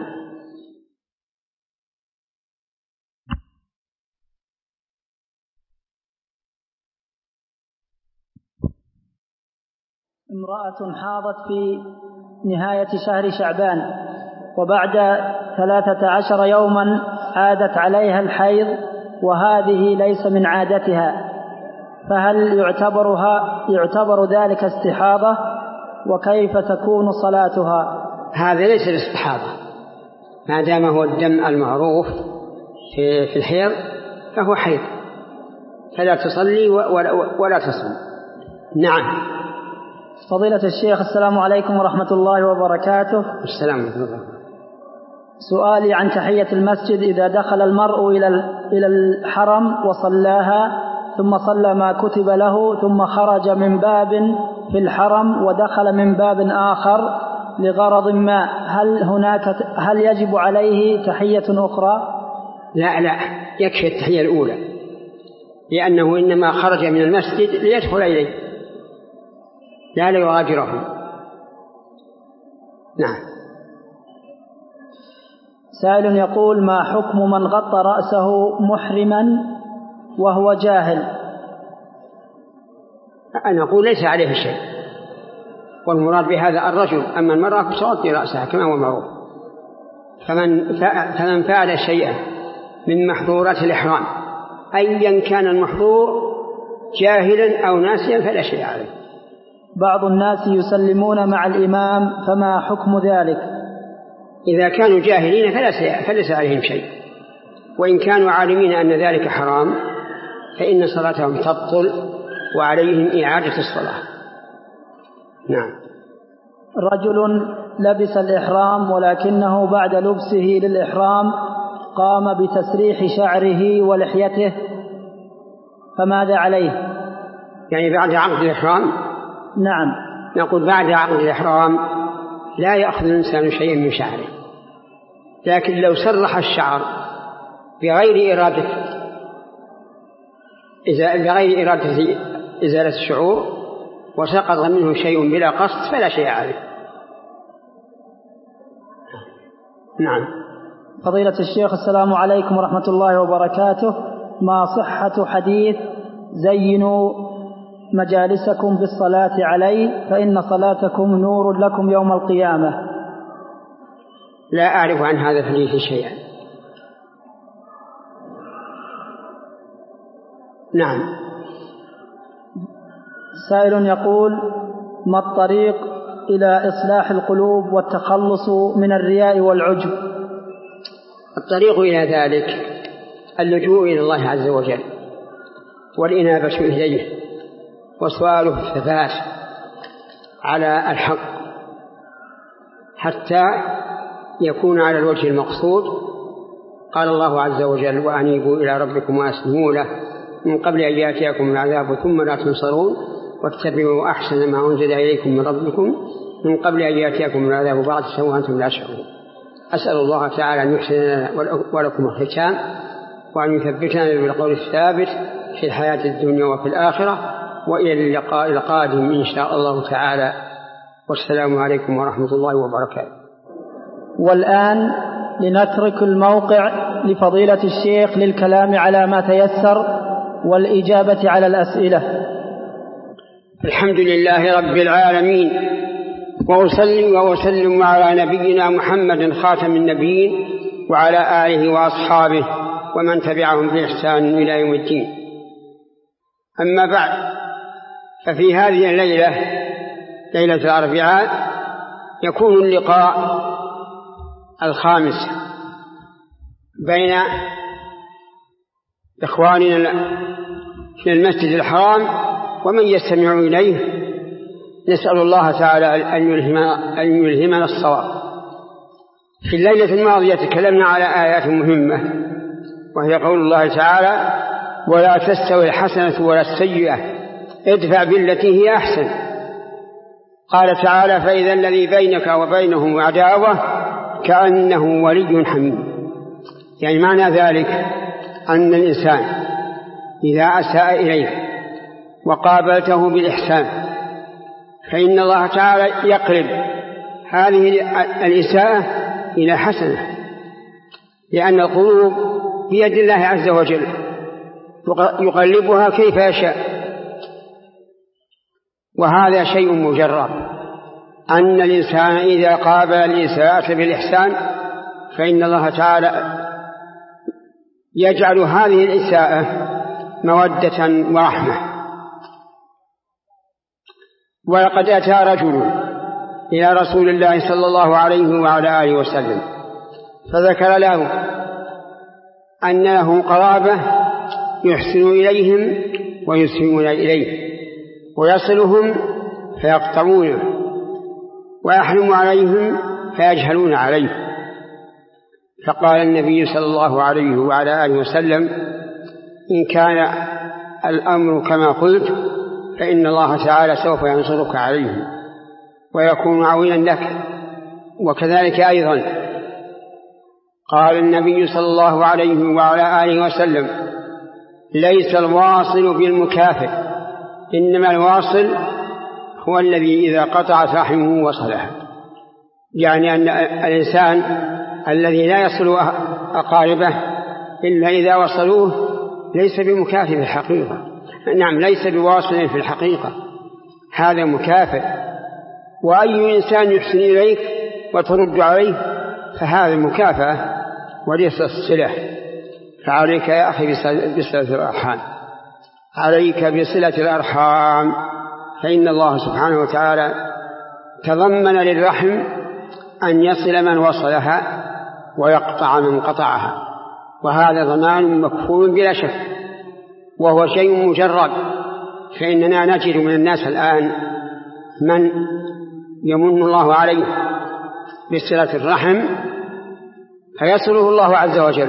امرأة حاضت في نهاية شهر شعبان وبعد 13 يوما عادت عليها الحيض، وهذه ليس من عادتها، فهل يعتبر ذلك استحاضة؟ وكيف تكون صلاتها؟ هذا ليس الاستحاضة، ما دام هو الدم المعروف في الحيض فهو حيض، فلا تصلي ولا تصوم. نعم. فضيلة الشيخ السلام عليكم ورحمة الله وبركاته. السلام ورحمة الله. سؤالي عن تحية المسجد: إذا دخل المرء إلى الحرم وصلاها ثم صلى ما كتب له ثم خرج من باب في الحرم ودخل من باب آخر، لغرض ما، هل يجب عليه تحية أخرى؟ لا، يكفي التحية الأولى، لأنه إنما خرج من المسجد ليدخل إليه لا ليغادره. نعم. سائل يقول: ما حكم من غطى رأسه محرما وهو جاهل؟ أنا أقول ليس عليه شيء، والمراد بهذا الرجل، أما المرأة تغطي رأسها كما هو معروف. فمن فعل شيئا من محظورات الإحرام أيا كان المحظور جاهلا أو ناسيا فلا شيء عليه. بعض الناس يسلمون مع الإمام، فما حكم ذلك؟ إذا كانوا جاهلين فليس عليهم شيء، وإن كانوا عالمين أن ذلك حرام فإن صلاتهم تبطل وعليهم إعادة الصلاة. نعم. رجل لبس الإحرام ولكنه بعد لبسه للإحرام قام بتسريح شعره ولحيته، فماذا عليه؟ يعني بعد عقد الإحرام؟ نعم. نقول بعد عقد الإحرام لا يأخذ الإنسان شيئا من شعره، لكن لو سرح الشعر بغير إرادة إزالة الشعور وسقط منه شيء بلا قصد فلا شيء عليه. نعم. فضيلة الشيخ، السلام عليكم ورحمة الله وبركاته. ما صحة حديث زينوا مجالسكم بالصلاة علي فإن صلاتكم نور لكم يوم القيامة؟ لا أعرف عن هذا الحديث شيئا. نعم. سائل يقول: ما الطريق إلى إصلاح القلوب والتخلص من الرياء والعجب؟ الطريق إلى ذلك اللجوء إلى الله عز وجل والإنابة إليه وسؤاله الثبات على الحق حتى يكون على الوجه المقصود. قال الله عز وجل: وأنيبوا إلى ربكم وأسلموا له من قبل أن يأتيكم العذاب ثم لا تنصرون واتبعوا أحسن ما أنزل إليكم من ربكم من قبل أن يأتيكم العذاب بعد وأنتم لا تشعرون. أسأل الله تعالى أن يحسن لنا ولكم الختام وأن يثبتنا بالقول الثابت في الحياة الدنيا وفي الآخرة، وإلى اللقاء القادم إن شاء الله تعالى، والسلام عليكم ورحمة الله وبركاته. والآن لنترك الموقع لفضيلة الشيخ للكلام على ما تيسر والإجابة على الأسئلة. الحمد لله رب العالمين، وأصلي وأسلم على نبينا محمد خاتم النبيين وعلى آله وأصحابه ومن تبعهم بإحسان إلى يوم الدين. أما بعد، ففي هذه الليلة، ليلة الأربعاء، يكون اللقاء الخامس بين إخواننا في المسجد الحرام ومن يستمع إليه. نسأل الله تعالى أن يلهمنا الصواب. في الليلة الماضية تكلمنا على آيات مهمة، وهي قول الله تعالى: ولا تستوي الحسنة ولا السيئة ادفع بالتي هي أحسن. قال تعالى: فإذا الذي بينك وبينهم عداوة كأنه ولي حميم. يعني معنى ذلك أن الإنسان إذا أساء إليه وقابلته بالإحسان فإن الله تعالى يقلب هذه الإساءة إلى حسنة، لأن القلوب بيد الله عز وجل يقلبها كيف يشاء. وهذا شيء مجرد، أن الإنسان إذا قابل الإساءة بالإحسان فإن الله تعالى يجعل هذه الإساءة مودة ورحمة. ولقد أتى رجل إلى رسول الله صلى الله عليه وعلى آله وسلم فذكر له أن له قرابة يحسن إليهم ويسيئون إليه، ويصلهم فيقطعونه، ويحرم عليهم فيجهلون عليه. فقال النبي صلى الله عليه وعلى آله وسلم: إن كان الأمر كما قلت فإن الله تعالى سوف ينصرك عليهم ويكون عونا لك وكذلك أيضا قال النبي صلى الله عليه وعلى آله وسلم: ليس الواصل بالمكافئ، إنما الواصل هو الذي إذا قطعت رحمه وصلها. يعني أن الإنسان الذي لا يصل أقاربه إلا إذا وصلوه ليس بمكافئ في الحقيقة. نعم، ليس بواصل في الحقيقة، هذا مكافئ. وأي إنسان يحسن إليك وترد عليه فهذا مكافأة وليس الصلة. فعليك يا أخي بصلة الأرحام، عليك بصلة الأرحام، فإن الله سبحانه وتعالى تضمن للرحم أن يصل من وصلها ويقطع من قطعها، وهذا ضمان مكفول بلا شك، وهو شيء مجرد. فإننا نجد من الناس الآن من يمن الله عليه بصلة الرحم فيصله الله عز وجل،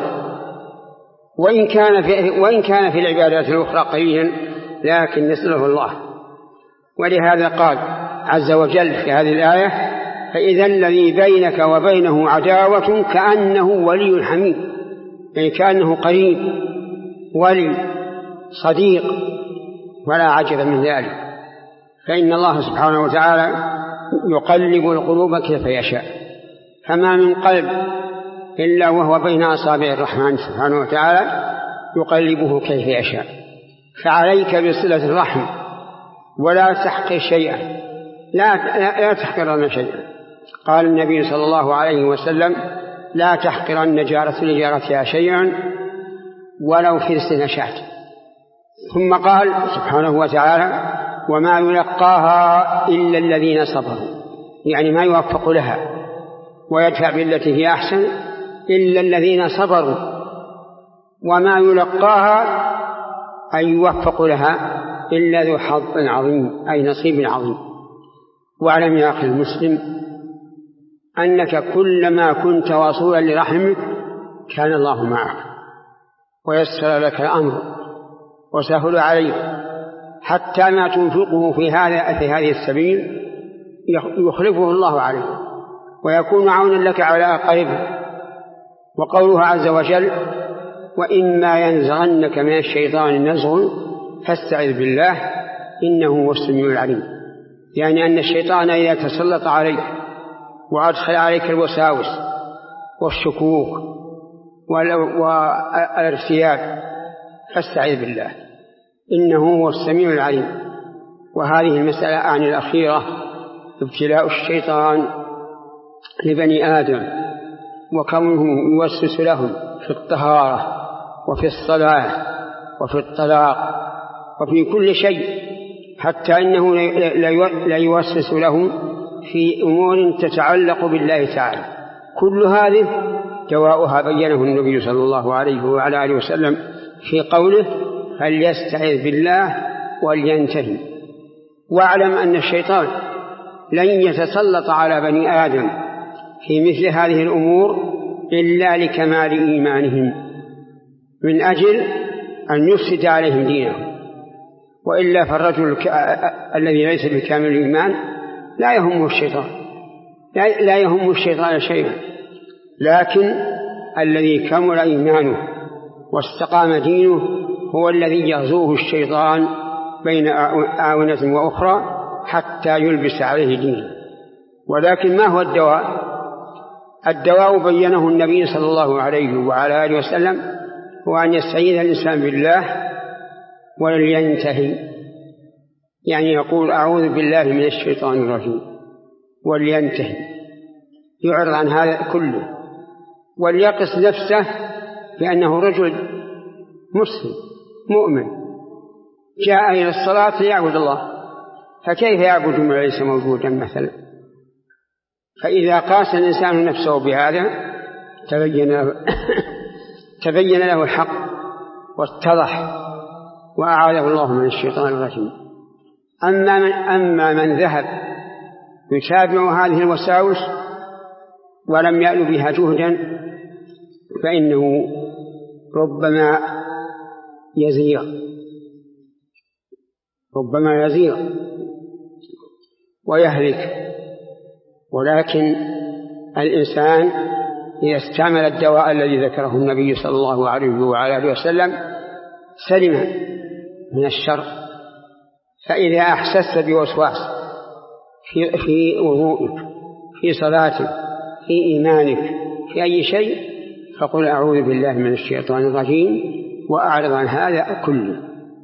وإن كان في العبادات الأخرى قليلا لكن يصله الله. ولهذا قال عز وجل في هذه الآية: فإذا الذي بينك وبينه عداوة كأنه ولي حميم، يعني كأنه قريب ولي صديق، ولا عجب من ذلك. فإن الله سبحانه وتعالى يقلب القلوب كيف يشاء، فما من قلب إلا وهو بين أصابع الرحمن سبحانه وتعالى يقلبه كيف يشاء. فعليك بصلة الرحم ولا تحقر شيئا، لا تحقرن شيئا. قال النبي صلى الله عليه وسلم: لا تحقرن جارة لجارتها شيئا ولو فرس نشاة. ثم قال سبحانه وتعالى: وما يلقاها إلا الذين صبروا، يعني ما يوفق لها ويدفع بالتي هي أحسن إلا الذين صبروا. وما يلقاها أي يوفق لها إلا ذو حظ عظيم، أي نصيب عظيم. واعلم يا أخي المسلم أنك كلما كنت واصولا لرحمك كان الله معك ويسر لك الأمر وسهل عليك، حتى ما تنفقه في هذه السبيل يخلفه الله عليك ويكون عونا لك على أقربه. وقوله عز وجل: وإما ينزغنك من الشيطان نزغ فاستعذ بالله إنه هو السميع العليم، يعني أن الشيطان إذا تسلط عليك وأدخل عليك الوساوس والشكوك والارتياب فاستعذ بالله إنه هو السميع العليم. وهذه المسألة أعني الأخيرة ابتلاء الشيطان لبني آدم وكونه يوسوس لهم في الطهارة وفي الصلاة وفي الطلاق وفي كل شيء، حتى إنه لا يوسوس لهم في أمور تتعلق بالله تعالى. كل هذه دواؤها بينه النبي صلى الله عليه وعلى آله وسلم في قوله: فليستعذ بالله ولينتهي. واعلم أن الشيطان لن يتسلط على بني آدم في مثل هذه الأمور إلا لكمال إيمانهم، من أجل أن يفسد عليهم دينهم. وإلا فالرجل الذي ليس بكامل الإيمان لا يهم الشيطان شيئا، لكن الذي كمل إيمانه واستقام دينه هو الذي يغزوه الشيطان بين آونة وأخرى حتى يلبس عليه دينه. ولكن ما هو الدواء؟ الدواء بينه النبي صلى الله عليه وعلى آله وسلم هو أن يستعيذ الإنسان بالله ولينتهي، يعني يقول: أعوذ بالله من الشيطان الرجيم، ولينتهي، يعرض عن هذا كله وليقص نفسه بأنه رجل مسلم مؤمن جاء إلى الصلاة ليعبد الله، فكيف يعبد ما ليس موجودا مثلا؟ فإذا قاس الإنسان نفسه بهذا تبين له الحق واتضح وأعاذه الله من الشيطان الرجيم. أما من ذهب يتابع هذه الوساوس ولم يأل بها جهدا فإنه ربما يزيغ ويهلك. ولكن الإنسان إذا استعمل الدواء الذي ذكره النبي صلى الله عليه وعلى آله وسلم سلم من الشر. فإذا أحسست بوسواس في وضوءك، في صلاتك، في إيمانك، في أي شيء، فقل أعوذ بالله من الشيطان الرجيم وأعرض عن هذا كله.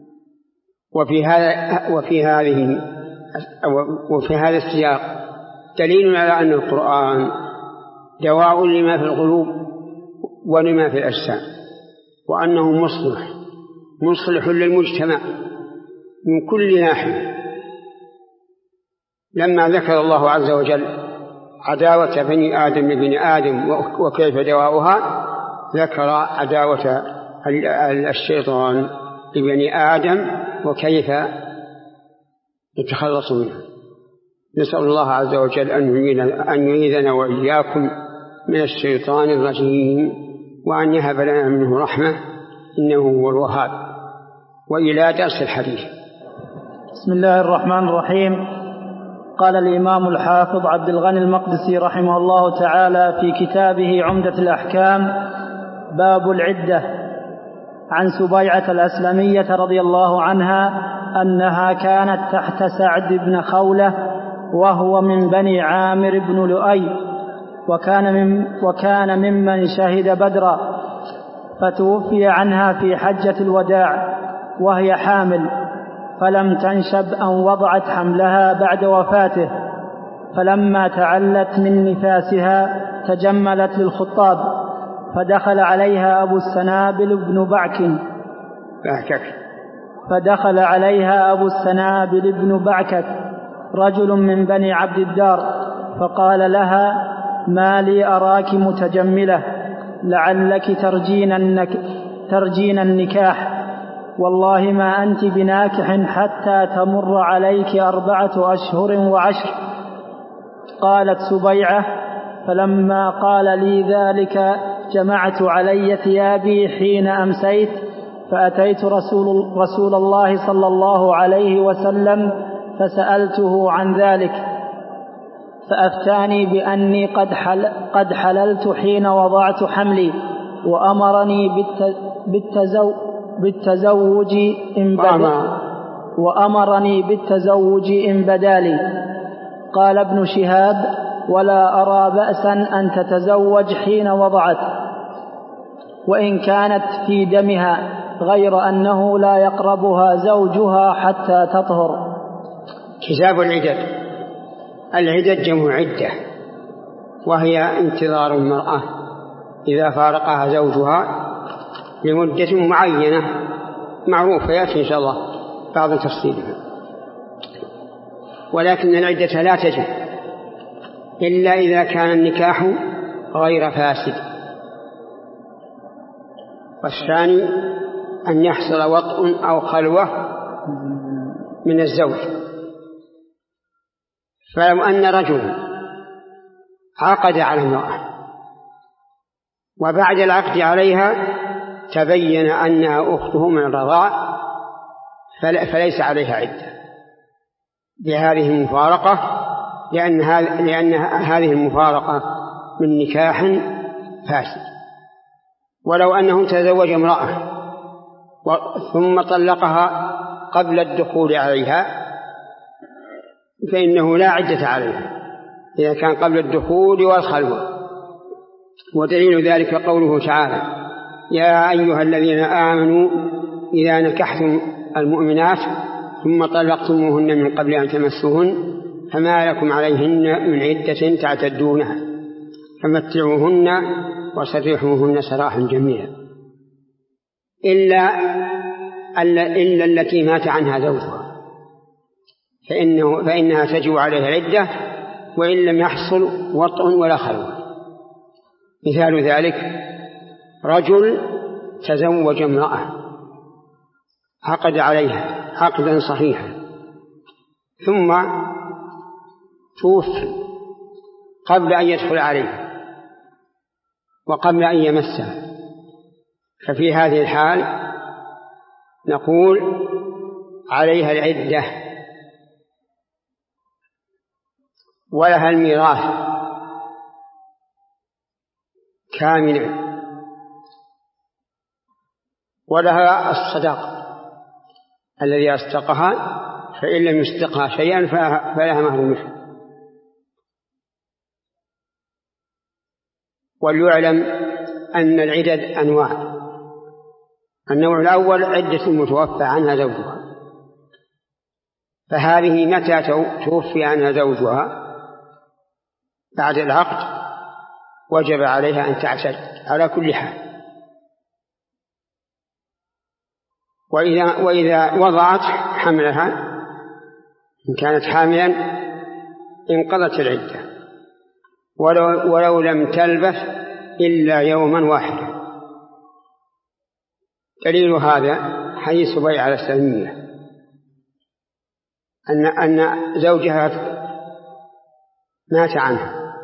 وفي هذا السياق دليل على أن القرآن دواء لما في القلوب ولما في الأجسام، وأنه مصلح للمجتمع من كل ناحية. لما ذكر الله عز وجل عداوة بني آدم لبني آدم وكيف دواؤها، ذكر عداوة الشيطان لبني آدم وكيف يتخلص منها. نسأل الله عز وجل أن يعيذنا وإياكم من الشيطان الرجيم، وأن يهب لنا منه رحمة، إنه هو الوهاب. وإلى درس الحديث. بسم الله الرحمن الرحيم. قال الإمام الحافظ عبد الغني المقدسي رحمه الله تعالى في كتابه عمدة الأحكام: باب العدة. عن سبيعة الأسلمية رضي الله عنها أنها كانت تحت سعد بن خولة وهو من بني عامر بن لؤي، وكان ممن شهد بدرا، فتوفي عنها في حجة الوداع وهي حامل، فلم تنشب أن وضعت حملها بعد وفاته، فلما تعلت من نفاسها تجملت للخطاب، فدخل عليها أبو السنابل بن بعكك رجل من بني عبد الدار، فقال لها: ما لي أراك متجملة، لعلك ترجين النكاح، والله ما أنت بناكح حتى تمر عليك 4 أشهر وعشر. قالت سبيعة: فلما قال لي ذلك جمعت علي ثيابي حين أمسيت، فأتيت رسول الله صلى الله عليه وسلم فسألته عن ذلك، فأفتاني بأني قد حللت حين وضعت حملي، وأمرني بالتزوج إن بدالي. قال ابن شهاب: ولا أرى بأسا أن تتزوج حين وضعت، وإن كانت في دمها، غير أنه لا يقربها زوجها حتى تطهر. كتاب العدد جمع عدة، وهي انتظار المرأة إذا فارقها زوجها لمدة معينة معروفة، يأتي إن شاء الله بعض تفصيلها. ولكن العدة لا تجب إلا إذا كان النكاح غير فاسد. والثاني أن يحصل وطء أو خلوة من الزوج. فلو أن رجل عقد على امرأة وبعد العقد عليها تبين أنها أخته من الرضاع، فليس عليها عدة بهذه المفارقة، لأن هذه المفارقة من نكاح فاسد. ولو أنه تزوج امرأة ثم طلقها قبل الدخول عليها فإنه لا عدة عليها إذا كان قبل الدخول والخلوة. ودليل ذلك قوله تعالى: يا أيها الذين آمنوا إذا نكحتم المؤمنات ثم طلقتموهن من قبل أن تمسوهن فما لكم عليهن من عدة تعتدونها فمتعوهن وسرحوهن سراحا جميلا، إلا التي مات عنها زوجها فإنها تجب عليها عدة وإن لم يحصل وطء ولا خلوة. مثال ذلك: رجل تزوج امرأة عقد عليها عقدا صحيحا ثم توفي قبل أن يدخل عليها وقبل أن يمسها، ففي هذه الحال نقول عليها العدة ولها الميراث كاملا، ولها الصداق الذي أصدقها، فإن لم يصدقها شيئا فلها مهر مثله. وليعلم أن العدد أنواع. النوع الأول عدة المتوفى عنها زوجها، فهذه متى توفي عنها زوجها بعد العقد وجب عليها أن تعتد على كل حال. وإذا وضعت حملها إن كانت حاملا انقضت العدة ولو لم تلبث إلا يوما واحدا. دليل هذا حديث بيعة السلمية أن زوجها مات عنها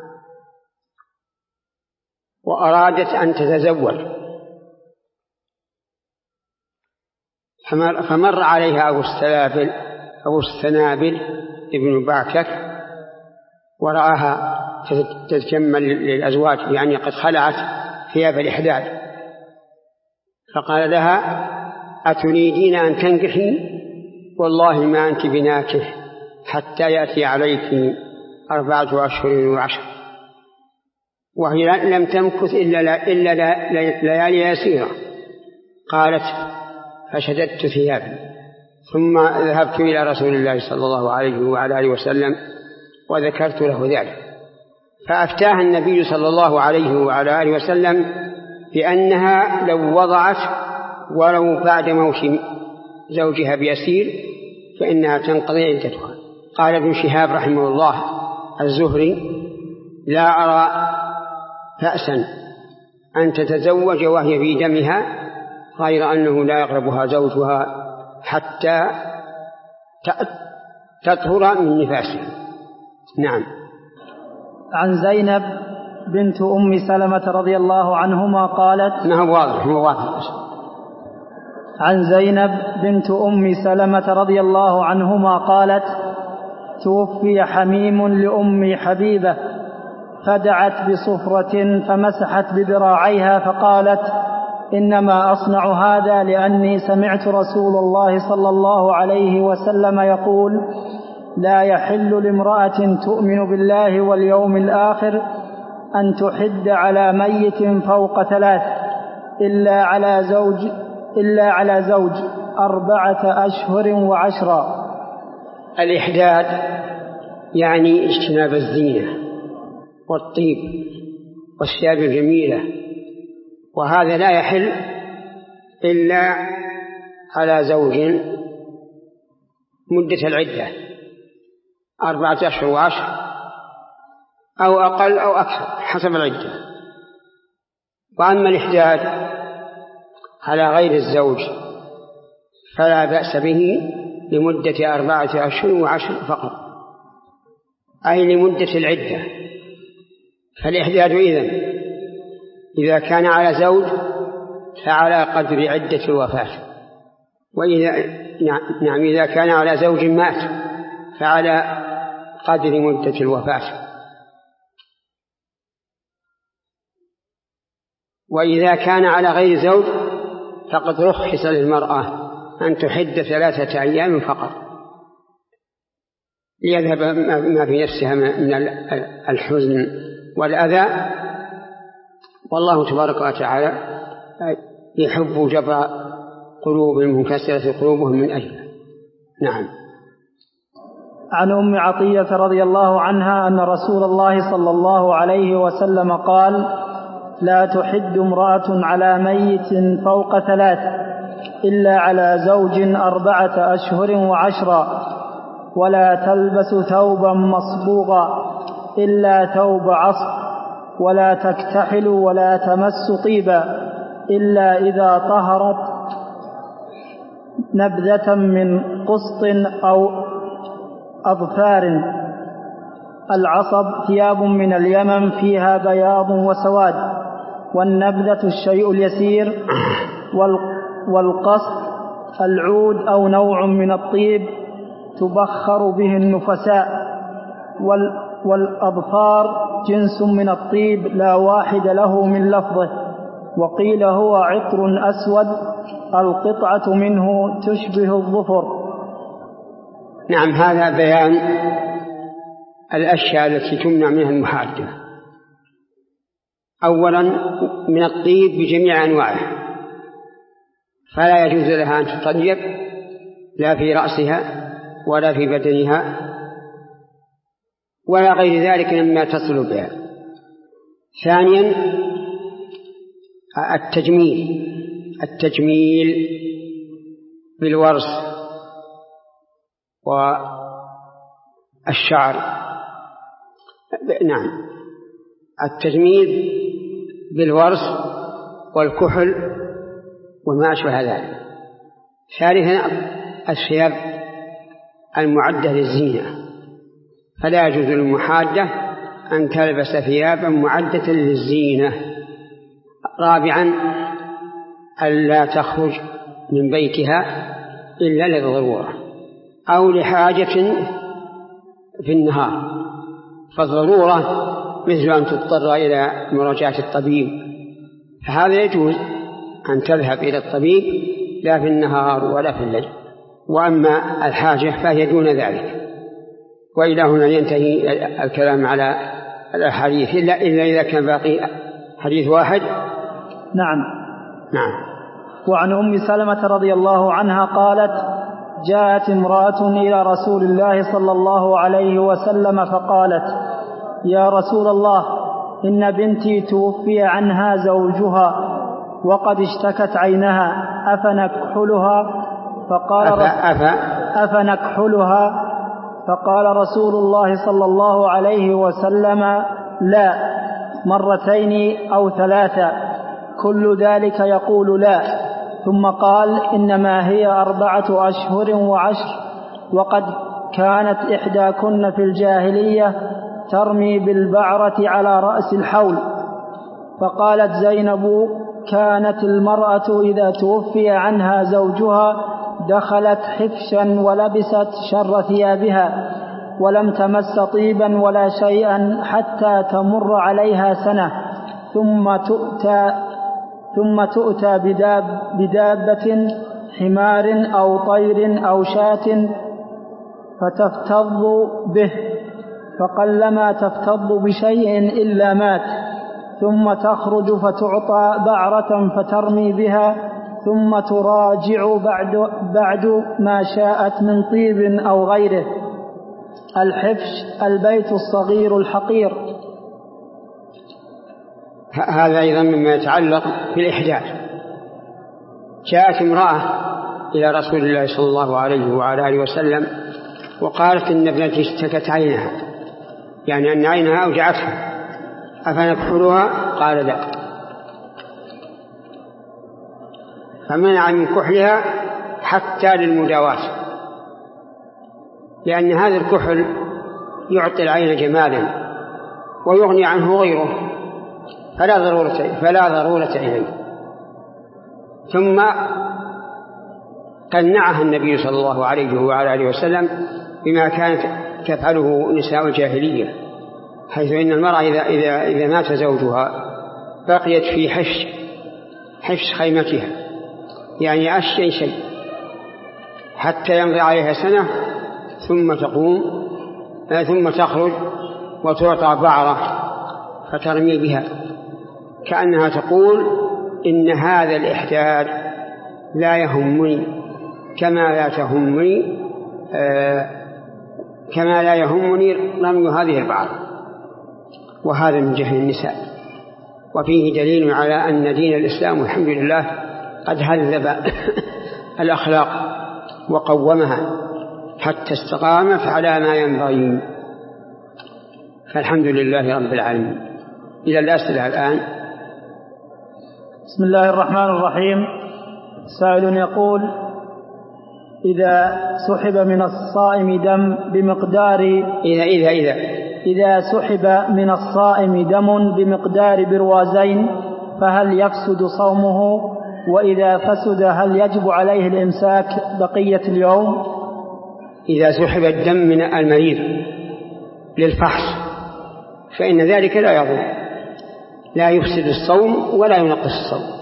وأرادت أن تتزوج، فمر عليها أبو السنابل ابن باكر ورآها تتجمل للأزواج، يعني قد خلعت ثياب الإحداد، فقال لها: أتريدين أن تنكحي؟ والله ما أنت بناكح حتى يأتي عليك 4 أشهر و10. وهي لم تمكث إلا ليالي يسيرة. قالت: فشددت ثيابي ثم ذهبت إلى رسول الله صلى الله عليه وعلى آله وسلم وذكرت له ذلك، فأفتاها النبي صلى الله عليه وعلى آله وسلم بأنها لو وضعت ولو بعد موت زوجها بيسير فإنها تنقضي عدتها. قال ابن شهاب رحمه الله الزهري: لا أرى بأسا أن تتزوج وهي في دمها، غير أنه لا يقربها زوجها حتى تطهر من نفاسها. نعم. عن زينب بنت أم سلمة رضي الله عنهما قالت: نعم واضح. عن زينب بنت أم سلمة رضي الله عنهما قالت: توفي حميم لأم حبيبة فدعت بصفرة فمسحت بذراعيها فقالت: إنما أصنع هذا لأني سمعت رسول الله صلى الله عليه وسلم يقول: لا يحل لامرأة تؤمن بالله واليوم الآخر أن تحد على ميت فوق 3 إلا على زوج 4 أشهر و10. الإحداد يعني اجتناب الزينة والطيب والثياب الجميلة، وهذا لا يحل إلا على زوج مدة العدة 4 أشهر و10 أو أقل أو أكثر حسب العدة. وأما الإحداد على غير الزوج فلا بأس به لمدة 4 أشهر و10 فقط، أي لمدة العدة. فالإحداد إذا كان على زوج فعلى قدر عدة الوفاة، إذا كان على زوج مات فعلى قدر مدة الوفاة. وإذا كان على غير زوج فقد رخص للمرأة أن تحد 3 أيام فقط ليذهب ما في نفسها من الحزن والأذى، والله تبارك وتعالى يحب جبر قلوب المنكسرة قلوبهم من أجله. نعم. عن أم عطية رضي الله عنها أن رسول الله صلى الله عليه وسلم قال: لا تحد امرأة على ميت فوق 3 إلا على زوج 4 أشهر و10، ولا تلبس ثوبا مصبوغا إلا ثوب عصر، ولا تكتحل ولا تمس طيبا إلا إذا طهرت نبذة من قسط أو أظفار. العصب ثياب من اليمن فيها بياض وسواد، والنبذة الشيء اليسير، والقسط العود أو نوع من الطيب تبخر به النفساء، والأظفار جنس من الطيب لا واحد له من لفظه، وقيل هو عطر أسود القطعة منه تشبه الظفر. نعم، هذا بيان الأشياء التي تمنع منها المحادة. أولا من الطيب بجميع أنواعه، فلا يجوز لها أن تطيب لا في رأسها ولا في بدنها ولا غير ذلك مما تصل بها. ثانيا التجميل بالورس والشعر. نعم، التجميل بالورس والكحل وما أشبه ذلك. ثالثا الثياب المعدة للزينة، فلا يجوز للمحادة أن تلبس ثيابا معدة للزينة. رابعا ألا تخرج من بيتها إلا للضرورة أو لحاجة في النهار، فالضرورة مثل أن تضطر إلى مراجعة الطبيب، فهذا يجوز أن تذهب إلى الطبيب لا في النهار ولا في الليل. وأما الحاجة فهي دون ذلك. وإلى هنا ينتهي الكلام على الحديث إلا إذا كان باقي حديث واحد. نعم. وعن أم سلمة رضي الله عنها قالت: جاءت امرأة إلى رسول الله صلى الله عليه وسلم فقالت: يا رسول الله، إن بنتي توفي عنها زوجها وقد اشتكت عينها، أفنكحلها؟ فقال رسول الله صلى الله عليه وسلم: لا، مرتين أو ثلاثة، كل ذلك يقول لا. ثم قال: إنما هي 4 أشهر وعشر، وقد كانت إحداكن في الجاهلية ترمي بالبعرة على رأس الحول. فقالت زينب: كانت المرأة إذا توفي عنها زوجها دخلت حفشا ولبست شر ثيابها، ولم تمس طيبا ولا شيئا حتى تمر عليها سنة، ثم تؤتى بدابة حمار أو طير أو شاة فتفتض به، فقلما تفتض بشيء إلا مات، ثم تخرج فتعطى بعرة فترمي بها، ثم تراجع بعد ما شاءت من طيب أو غيره. الحفش البيت الصغير الحقير. هذا أيضا مما يتعلق بالإحداث. جاءت امرأة إلى رسول الله صلى الله عليه وعلى آله وسلم وقالت إن ابنتي اشتكت عينها، يعني أن عينها أوجعتها، أفنكحلها؟ قال لا، فمنع من كحلها حتى للمداواة، لأن هذا الكحل يعطي العين جمالا ويغني عنه غيره، فلا ضرورة إليه. ثم قنعها النبي صلى الله عليه وعلى آله وسلم بما كانت تفعله نساء الجاهلية، حيث إن المرأة إذا مات زوجها بقيت في حفش خيمتها، يعني أشيء شيء حتى يمضي عليها سنة، ثم تخرج وتعطى بعرة فترمي بها، كأنها تقول إن هذا الإحداد لا يهمني كما لا يهمني رمي هذه البعرة. وهذا من جهل النساء، وفيه دليل على أن دين الإسلام الحمد لله قد هذب الأخلاق وقومها حتى استقامت على ما ينبغي، فالحمد لله رب العالمين. إلى الأسئلة الآن. بسم الله الرحمن الرحيم. سائل يقول: إذا سحب من الصائم دم بمقدار إذا سحب من الصائم دم بمقدار بروازين فهل يفسد صومه؟ وإذا فسد هل يجب عليه الإمساك بقية اليوم؟ إذا سحب الدم من المريض للفحص فإن ذلك لا يضر، لا يفسد الصوم ولا ينقص الصوم،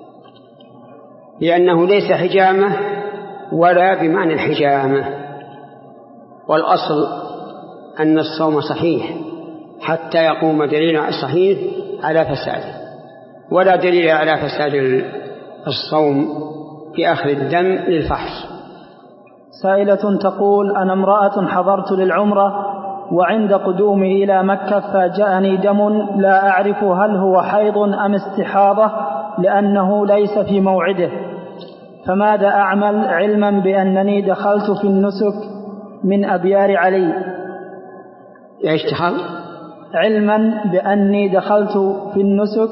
لأنه ليس حجامة ولا بمعنى الحجامة. والأصل أن الصوم صحيح حتى يقوم دليل صحيح على فساده، ولا دليل على فساد الصوم في أخذ الدم للفحص. سائلة تقول: أنا امرأة حضرت للعمرة، وعند قدومي إلى مكة فاجأني دم لا أعرف هل هو حيض أم استحاضة لأنه ليس في موعده، فماذا أعمل علما بأنني دخلت في النسك من أبيار علي؟ علما بأني دخلت في النسك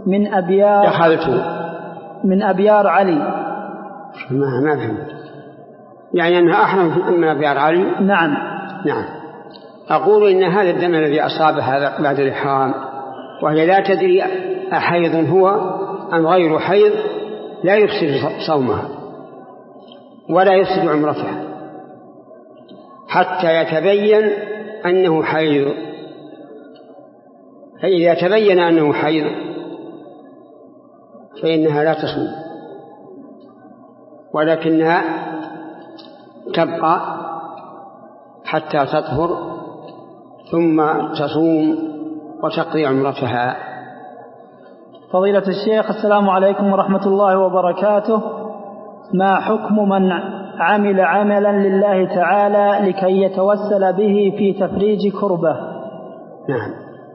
من أبيار علي. ما فهمت. يعني أنها أحرم من أبيار علي؟ نعم. أقول إن هذا الدم الذي أصابها بعد الإحرام وهي لا تدري أحيض هو أم غير حيض لا يفسد صومها ولا يفسد عمرتها حتى يتبين أنه حيض. فإذا تبين أنه حيض فإنها لا تصوم، ولكنها تبقى حتى تطهر ثم تصوم وتقضي عمرتها. فضيلة الشيخ، السلام عليكم ورحمة الله وبركاته. ما حكم من عمل عملا لله تعالى لكي يتوسل به في تفريج كربة؟ نعم.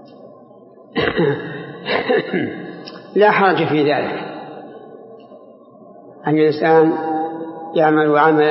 لا حرج في ذلك، أن الإنسان يعمل عملا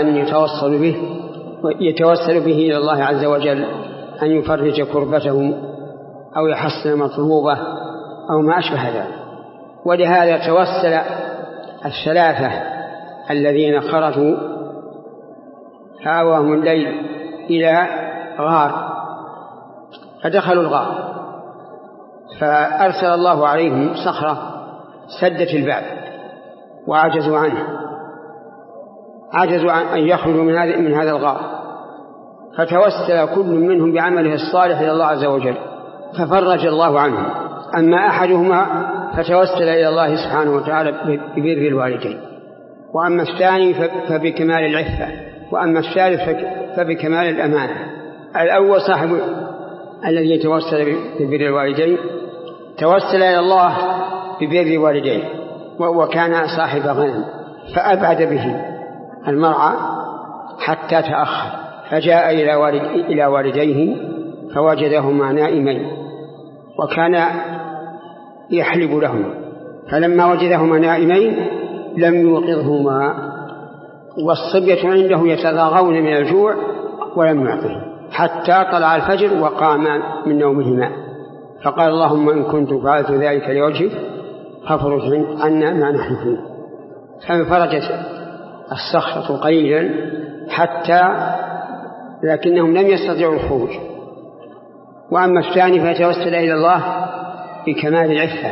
يتوسل به إلى الله عز وجل أن يفرج كربته أو يحصل مطلوبه أو ما أشبه ذلك. ولهذا توسل الثلاثة الذين خرجوا فآواهم الليل إلى غار فدخلوا الغار فأرسل الله عليهم صخرة سدت الباب وعجزوا عنه، عجزوا عن أن يخرجوا من هذا الغار، فتوسل كل منهم بعمله الصالح إلى الله عز وجل ففرج الله عنهم. أما أحدهما فتوسل إلى الله سبحانه وتعالى ببر الوالدين، وأما الثاني فبكمال العفة، وأما الثالث فبكمال الأمانة. الأول صاحب الذي يتوسل ببر الوالدين توسل إلى الله ببر الوالدين وكان صاحب غنم فأبعد به المرعى حتى تأخر، فجاء إلى والديه فوجدهما نائمين وكان يحلب لهما، فلما وجدهما نائمين لم يوقظهما، والصبية عنده يتضاغون من الجوع ولم يعطهم حتى طلع الفجر وقاما من نومهما، فقال اللهم إن كنت فعلت ذلك لوجهك فافرج عنا ما نحن فيه، فانفرجت الصخرة قليلا لكنهم لم يستطيعوا الخروج. وأما الثاني فيتوسل إلى الله بكمال العفة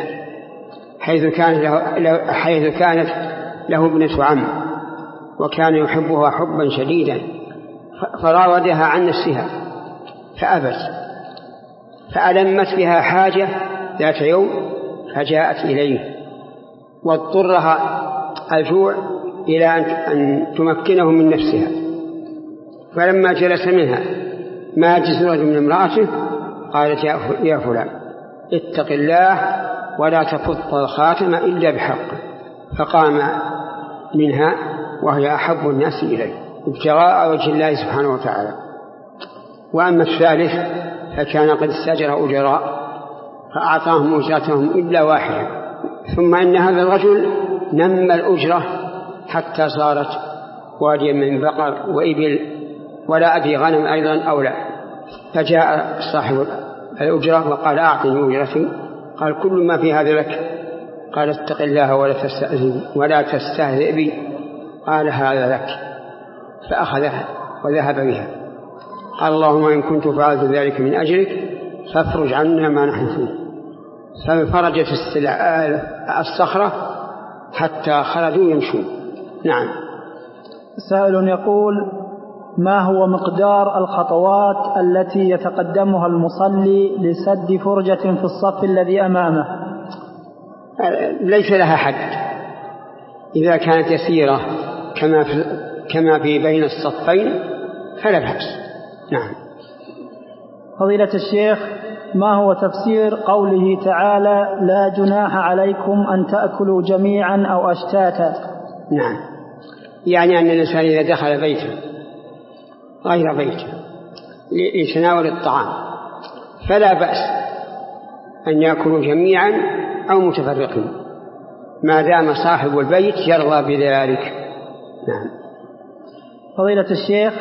حيث كانت له ابنة عم وكان يحبها حبا شديدا فراودها عن نفسها فأبت، فألمت بها حاجة ذات يوم فجاءت إليه واضطرها الجوع إلى أن تمكنه من نفسها، فلما جلس منها ما جزرج من امرأته قالت يا فلان اتق الله ولا تفض الخاتم إلا بحق، فقام منها وهي أحب الناس إليه ابتغاء وجه الله سبحانه وتعالى. وأما الثالث فكان قد استأجر أجراء فأعطاهم أجرتهم إلا واحدة، ثم إن هذا الرجل نمى الأجرة حتى صارت واديا من بقر وإبل ولا أدري غنم أيضا أو لا، فجاء صاحب الأجرة وقال أعطني أجرتي، قال كل ما في هذا لك، قال اتق الله ولا تستهزئ بي، قال هذا لك، فأخذها وذهب بها. قال اللهم إن كنت فعلت ذلك من أجلك فافرج عنا ما نحن فيه، فانفرجت الصخرة حتى خرجوا يمشون. نعم. سائل يقول ما هو مقدار الخطوات التي يتقدمها المصلي لسد فرجة في الصف الذي أمامه؟ ليس لها حد، إذا كانت يسيرة كما في بين الصفين فلا بأس. نعم. فضيلة الشيخ، ما هو تفسير قوله تعالى لا جناح عليكم أن تأكلوا جميعا أو أشتاتا؟ نعم، يعني أن الإنسان إذا دخل بيته غير بيته لتناول الطعام فلا بأس أن يأكلوا جميعا أو متفرقين ما دام صاحب البيت يرضى بذلك. نعم. فضيلة الشيخ،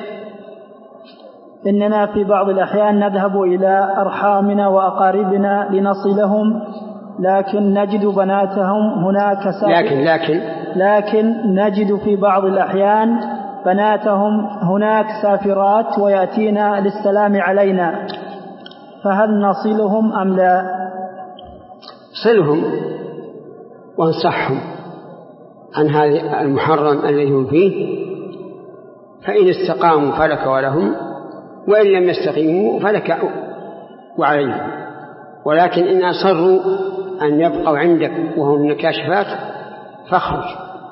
إننا في بعض الأحيان نذهب إلى أرحامنا وأقاربنا لنصلهم، لكن نجد بناتهم هناك لكن نجد في بعض الأحيان بناتهم هناك سافرات ويأتينا للسلام علينا، فهل نصلهم أم لا؟ صلهم وانصحهم عن هذا المحرم الذي هم فيه، فإن استقاموا فلك ولهم، وإن لم يستقيموا فلك وعليهم. ولكن إن أصروا أن يبقوا عندك وهم نكاشفات فاخرج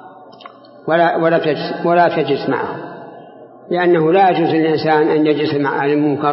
ولا تجلس معهم، لأنه لا يجوز للإنسان أن يجلس مع أهل المنكر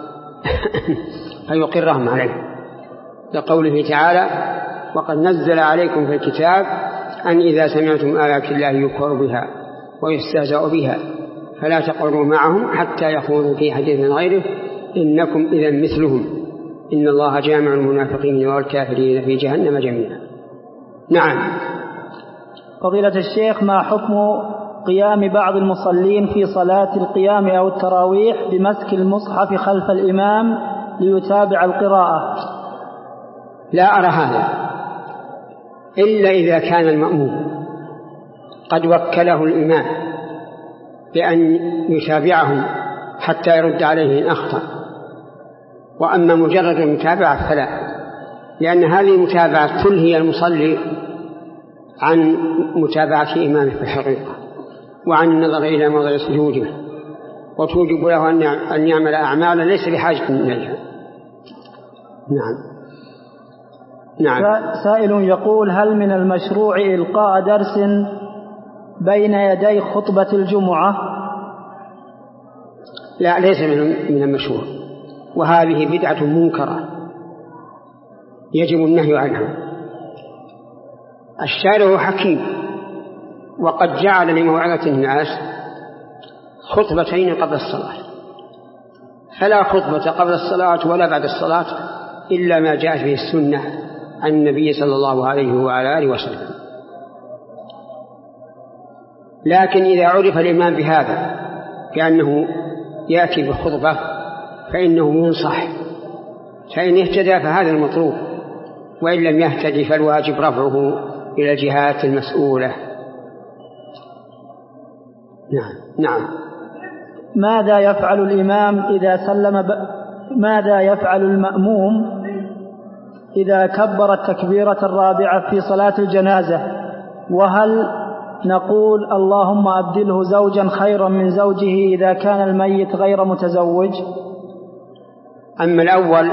فيقرهم عليه، لقوله تعالى وقد نزل عليكم في الكتاب أن إذا سمعتم آيات الله يكفر بها ويستهزأ بها فلا تقعدوا معهم حتى يخوضوا في حديث غيره إنكم إذا مثلهم إن الله جامع المنافقين والكافرين في جهنم جميعا. نعم. فضيلة الشيخ، ما حكم قيام بعض المصلين في صلاة القيام أو التراويح بمسك المصحف خلف الإمام ليتابع القراءة؟ لا أرى هذا إلا إذا كان المأموم قد وكله الإمام بأن يتابعهم حتى يرد عليه إن أخطأ، وأما مجرد المتابعة فلا، لأن هذه المتابعة تلهي المصلي عن متابعة إمامه في الحقيقة وعن النظر إلى موضع سجوده، وتوجب له أن يعمل أعمالا ليس بحاجة إليها. نعم. سائل يقول هل من المشروع إلقاء درس بين يدي خطبة الجمعة؟ لا، ليس من المشروع، وهذه بدعة منكرة يجب النهي عنها. الشارع حكيم وقد جعل لموعظة الناس خطبتين قبل الصلاة، فلا خطبة قبل الصلاة ولا بعد الصلاة إلا ما جاء فيه السنة عن النبي صلى الله عليه وعلى آله وسلم. لكن إذا عرف الإمام بهذا كأنه يأتي بخطبة فإنه ينصح، فإن اهتدى فهذا المطلوب، وإن لم يهتدي فالواجب رفعه إلى الجهات المسؤولة. نعم. ماذا يفعل الإمام إذا سلم ماذا يفعل المأموم إذا كبر التكبيرة الرابعة في صلاة الجنازة؟ وهل نقول اللهم أبدله زوجا خيرا من زوجه إذا كان الميت غير متزوج؟ أما الأول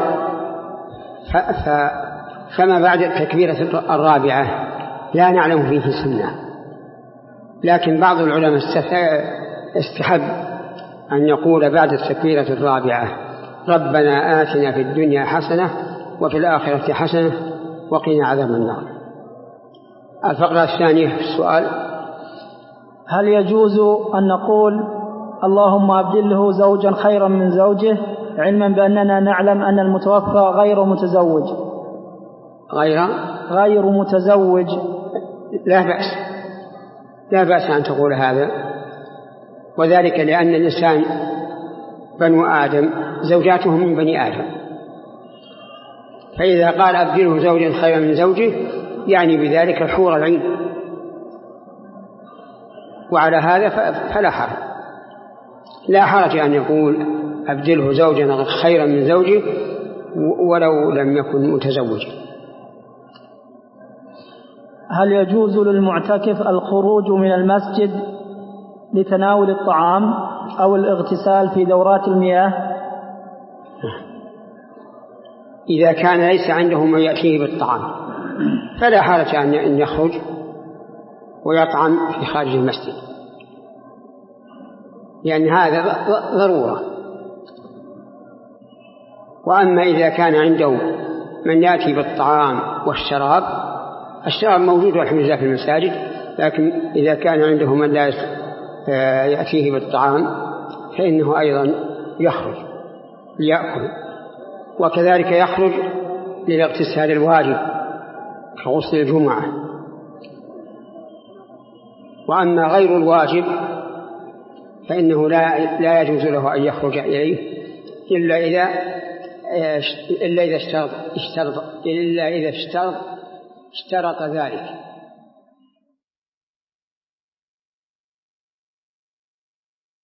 فما بعد التكبيرة الرابعة لا نعلم فيه سنة، لكن بعض العلماء استحب أن يقول بعد التكبيرة الرابعة ربنا آتنا في الدنيا حسنة وفي الآخرة حسنة وقنا عذاب النار. الفقرة الثانية في السؤال: هل يجوز أن نقول اللهم أبدله زوجا خيرا من زوجه علما بأننا نعلم أن المتوفى غير متزوج؟ غير متزوج. لا بأس أن تقول هذا، وذلك لأن الإنسان بنو آدم زوجاتهم من بني آدم، فإذا قال أبدله زوجا خيرا من زوجه يعني بذلك الحور العين، وعلى هذا فلا حرج. لا حرج أن يقول أبدله زوجا خيرا من زوجه ولو لم يكن متزوجا. هل يجوز للمعتكف الخروج من المسجد لتناول الطعام؟ أو الاغتسال في دورات المياه؟ إذا كان ليس عنده ما يأتيه بالطعام فلا حرج أن يخرج ويطعم في خارج المسجد، لأن هذا ضرورة. وأما إذا كان عنده من يأتي بالطعام والشراب، الشراب موجود والحمد لله في المساجد، لكن إذا كان عنده من لا يأتيه بالطعام فإنه أيضا يخرج ليأكل، وكذلك يخرج للاغتسال الواجب كغسل الجمعة. وأما غير الواجب فإنه لا يجوز له أن يخرج إليه إلا إذا اشترط ذلك.